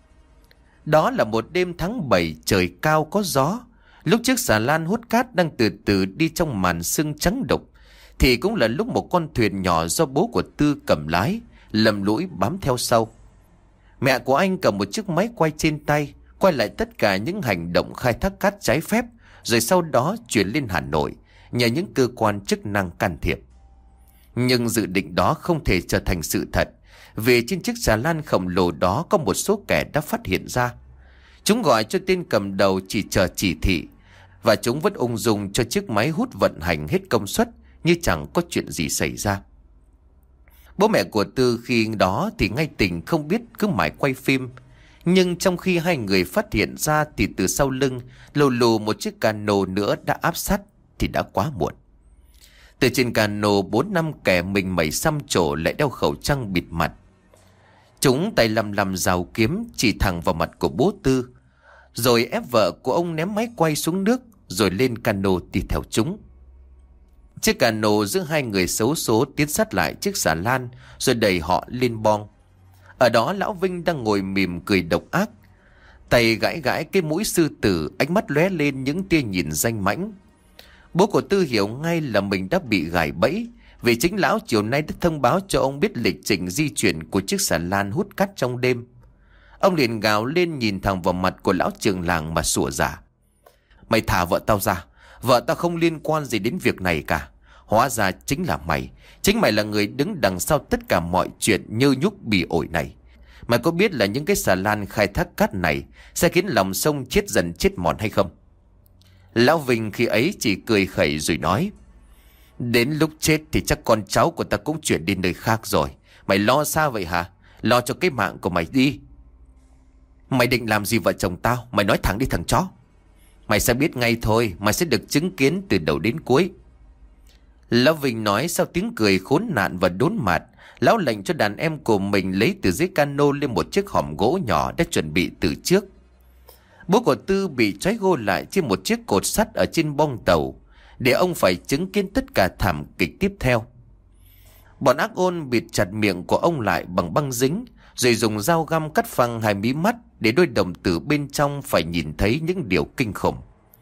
[SPEAKER 1] Đó là một đêm tháng bảy, trời cao có gió. Lúc chiếc xà lan hút cát đang từ từ đi trong màn sương trắng đục, thì cũng là lúc một con thuyền nhỏ do bố của Tư cầm lái lầm lũi bám theo sau. Mẹ của anh cầm một chiếc máy quay trên tay, quay lại tất cả những hành động khai thác cát trái phép, rồi sau đó chuyển lên Hà Nội nhờ những cơ quan chức năng can thiệp. Nhưng dự định đó không thể trở thành sự thật, vì trên chiếc xà lan khổng lồ đó có một số kẻ đã phát hiện ra. Chúng gọi cho tên cầm đầu chỉ chờ chỉ thị, và chúng vẫn ung dung cho chiếc máy hút vận hành hết công suất như chẳng có chuyện gì xảy ra. Bố mẹ của Tư khi đó thì ngay tình không biết, cứ mãi quay phim. Nhưng trong khi hai người phát hiện ra thì từ sau lưng lù lù một chiếc cano nữa đã áp sát thì đã quá muộn. Từ trên cano, bốn năm kẻ mình mẩy xăm trổ lại đeo khẩu trang bịt mặt. Chúng tay lầm lầm rào kiếm chỉ thẳng vào mặt của bố Tư, rồi ép vợ của ông ném máy quay xuống nước, rồi lên cano đi theo chúng. Chiếc cano giữa hai người xấu số tiến sát lại chiếc xà lan, rồi đẩy họ lên boong. Ở đó lão Vinh đang ngồi mỉm cười độc ác, tay gãi gãi cái mũi sư tử, ánh mắt lóe lên những tia nhìn danh mãnh. Bố của Tư hiểu ngay là mình đã bị gài bẫy, vì chính lão chiều nay đã thông báo cho ông biết lịch trình di chuyển của chiếc xà lan hút cát trong đêm. Ông liền gào lên nhìn thẳng vào mặt của lão trường làng mà sủa giả: "Mày thả vợ tao ra, vợ tao không liên quan gì đến việc này cả. Hóa ra chính là mày, chính mày là người đứng đằng sau tất cả mọi chuyện nhơ nhúc bỉ ổi này. Mày có biết là những cái xà lan khai thác cát này sẽ khiến lòng sông chết dần chết mòn hay không?" Lão Vinh khi ấy chỉ cười khẩy rồi nói: "Đến lúc chết thì chắc con cháu của ta cũng chuyển đi nơi khác rồi. Mày lo sao vậy hả? Lo cho cái mạng của mày đi." "Mày định làm gì vợ chồng tao? Mày nói thẳng đi thằng chó." "Mày sẽ biết ngay thôi, mày sẽ được chứng kiến từ đầu đến cuối." Lão Vinh nói sau tiếng cười khốn nạn và đốn mặt. Lão lệnh cho đàn em của mình lấy từ dưới cano lên một chiếc hòm gỗ nhỏ đã chuẩn bị từ trước. Bố của Tư bị trói gô lại trên một chiếc cột sắt ở trên bong tàu, để ông phải chứng kiến tất cả thảm kịch tiếp theo. Bọn ác ôn bịt chặt miệng của ông lại bằng băng dính, rồi dùng dao găm cắt phăng hai mí mắt để đôi đồng tử bên trong phải nhìn thấy những điều kinh khủng.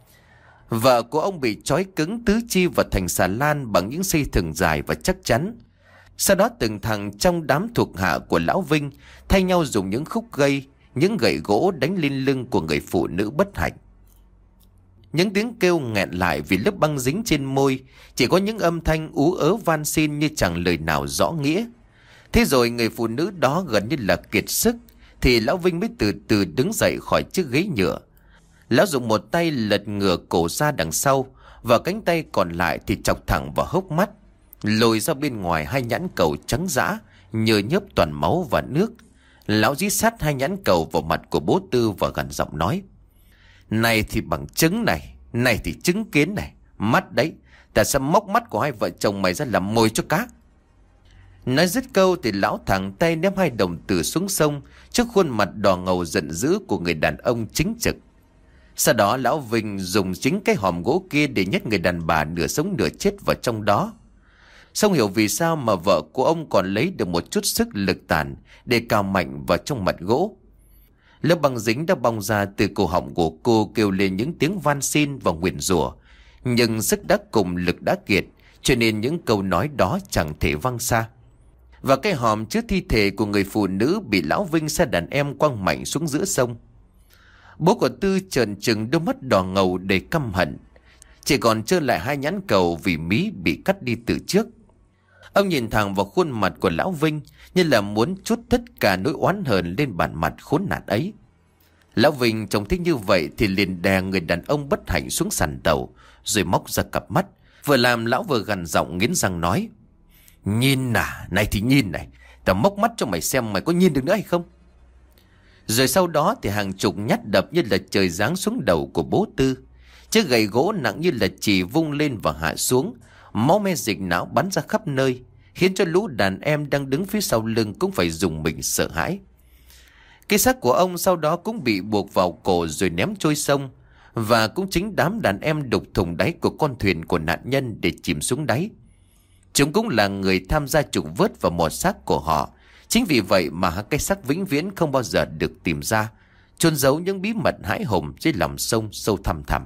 [SPEAKER 1] Vợ của ông bị trói cứng tứ chi vào thành xà lan bằng những dây thừng dài và chắc chắn. Sau đó từng thằng trong đám thuộc hạ của lão Vinh thay nhau dùng những khúc gậy, những gậy gỗ đánh lên lưng của người phụ nữ bất hạnh. Những tiếng kêu nghẹn lại vì lớp băng dính trên môi, chỉ có những âm thanh ú ớ van xin như chẳng lời nào rõ nghĩa. Thế rồi người phụ nữ đó gần như là kiệt sức, thì lão Vinh mới từ từ đứng dậy khỏi chiếc ghế nhựa. Lão dùng một tay lật ngửa cổ ra đằng sau, và cánh tay còn lại thì chọc thẳng vào hốc mắt, lồi ra bên ngoài hai nhãn cầu trắng dã, nhờ nhớp toàn máu và nước. Lão dí sát hai nhãn cầu vào mặt của bố Tư và gằn giọng nói: "Này thì bằng chứng này, này thì chứng kiến này, mắt đấy, ta sẽ móc mắt của hai vợ chồng mày ra làm mồi cho cá." Nói dứt câu thì lão thẳng tay ném hai đồng tử xuống sông trước khuôn mặt đỏ ngầu giận dữ của người đàn ông chính trực. Sau đó lão Vinh dùng chính cái hòm gỗ kia để nhét người đàn bà nửa sống nửa chết vào trong đó. Xong hiểu vì sao mà vợ của ông còn lấy được một chút sức lực tàn để cào mạnh vào trong mặt gỗ. Lớp băng dính đã bong ra từ cổ họng của cô, kêu lên những tiếng van xin và nguyền rủa. Nhưng sức đã cùng lực đã kiệt, cho nên những câu nói đó chẳng thể văng xa. Và cái hòm chứa thi thể của người phụ nữ bị lão Vinh sai đàn em quăng mạnh xuống giữa sông. Bố của Tư trợn trừng đôi mắt đỏ ngầu đầy căm hận, chỉ còn trơ lại hai nhãn cầu vì mí bị cắt đi từ trước. Ông nhìn thẳng vào khuôn mặt của lão Vinh như là muốn trút tất cả nỗi oán hờn lên bản mặt khốn nạn ấy. Lão Vinh trông thấy như vậy thì liền đè người đàn ông bất hạnh xuống sàn tàu, rồi móc ra cặp mắt, vừa làm lão vừa gằn giọng nghiến răng nói: "Nhìn à, này thì nhìn này, tao móc mắt cho mày xem mày có nhìn được nữa hay không." Rồi sau đó thì hàng chục nhát đập như là trời giáng xuống đầu của bố Tư. Chiếc gậy gỗ nặng như là chì vung lên và hạ xuống, máu me dịch não bắn ra khắp nơi, khiến cho lũ đàn em đang đứng phía sau lưng cũng phải dùng mình sợ hãi. Cái xác của ông sau đó cũng bị buộc vào cổ rồi ném trôi sông. Và cũng chính đám đàn em đục thùng đáy của con thuyền của nạn nhân để chìm xuống đáy. Chúng cũng là người tham gia trục vớt và mò xác của họ. Chính vì vậy mà cái xác vĩnh viễn không bao giờ được tìm ra, chôn giấu những bí mật hãi hùng dưới lòng sông sâu thẳm thẳm.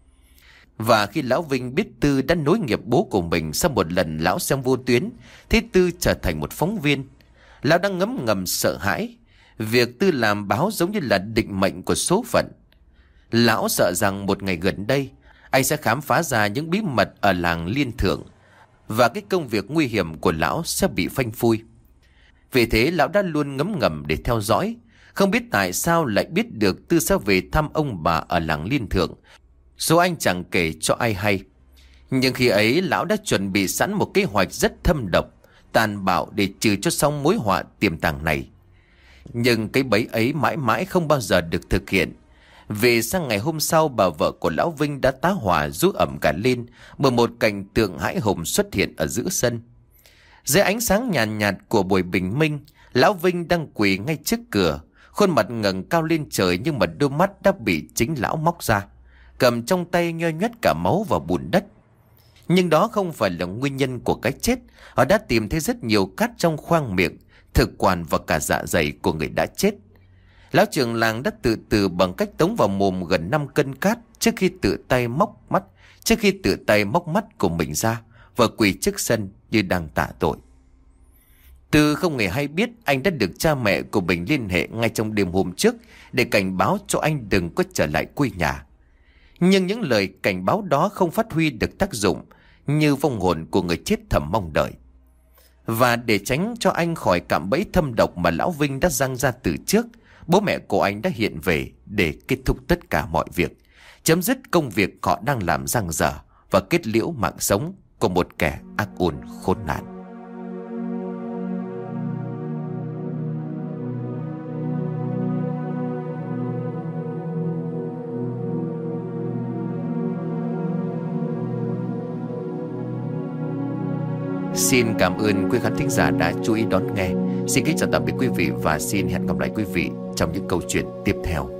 [SPEAKER 1] Và khi lão Vinh biết Tư đã nối nghiệp bố của mình sau một lần lão xem vô tuyến, thế Tư trở thành một phóng viên, lão đang ngấm ngầm sợ hãi. Việc Tư làm báo giống như là định mệnh của số phận. Lão sợ rằng một ngày gần đây anh sẽ khám phá ra những bí mật ở làng Liên Thượng, và cái công việc nguy hiểm của lão sẽ bị phanh phui. Vì thế lão đã luôn ngấm ngầm để theo dõi. Không biết tại sao lại biết được Tư sẽ về thăm ông bà ở làng Liên Thượng, số anh chẳng kể cho ai hay. Nhưng khi ấy lão đã chuẩn bị sẵn một kế hoạch rất thâm độc, tàn bạo để trừ cho xong mối họa tiềm tàng này. Nhưng cái bẫy ấy mãi mãi không bao giờ được thực hiện. Vì sang ngày hôm sau, bà vợ của lão Vinh đã tá hỏa rú ẩm cả lên bởi một cảnh tượng hãi hùng xuất hiện ở giữa sân. Dưới ánh sáng nhàn nhạt, nhạt của buổi bình minh, lão Vinh đang quỳ ngay trước cửa, khuôn mặt ngẩng cao lên trời, nhưng mà đôi mắt đã bị chính lão móc ra, cầm trong tay nhoi nhét cả máu và bùn đất. Nhưng đó không phải là nguyên nhân của cái chết. Họ đã tìm thấy rất nhiều cát trong khoang miệng, thực quản và cả dạ dày của người đã chết. Lão trưởng làng đã tự tử bằng cách tống vào mồm gần năm cân cát trước khi tự tay móc mắt, trước khi tự tay móc mắt của mình ra và quỳ trước sân như đang tạ tội. Tư không hề hay biết anh đã được cha mẹ của mình liên hệ ngay trong đêm hôm trước để cảnh báo cho anh đừng có trở lại quê nhà. Nhưng những lời cảnh báo đó không phát huy được tác dụng như vong hồn của người chết thầm mong đợi. Và để tránh cho anh khỏi cạm bẫy thâm độc mà lão Vinh đã giăng ra từ trước, bố mẹ của anh đã hiện về để kết thúc tất cả mọi việc, chấm dứt công việc họ đang làm dang dở và kết liễu mạng sống của một kẻ ác ôn khốn nạn. Xin cảm ơn quý khán thính giả đã chú ý đón nghe. Xin kính chào tạm biệt quý vị và xin hẹn gặp lại quý vị trong những câu chuyện tiếp theo.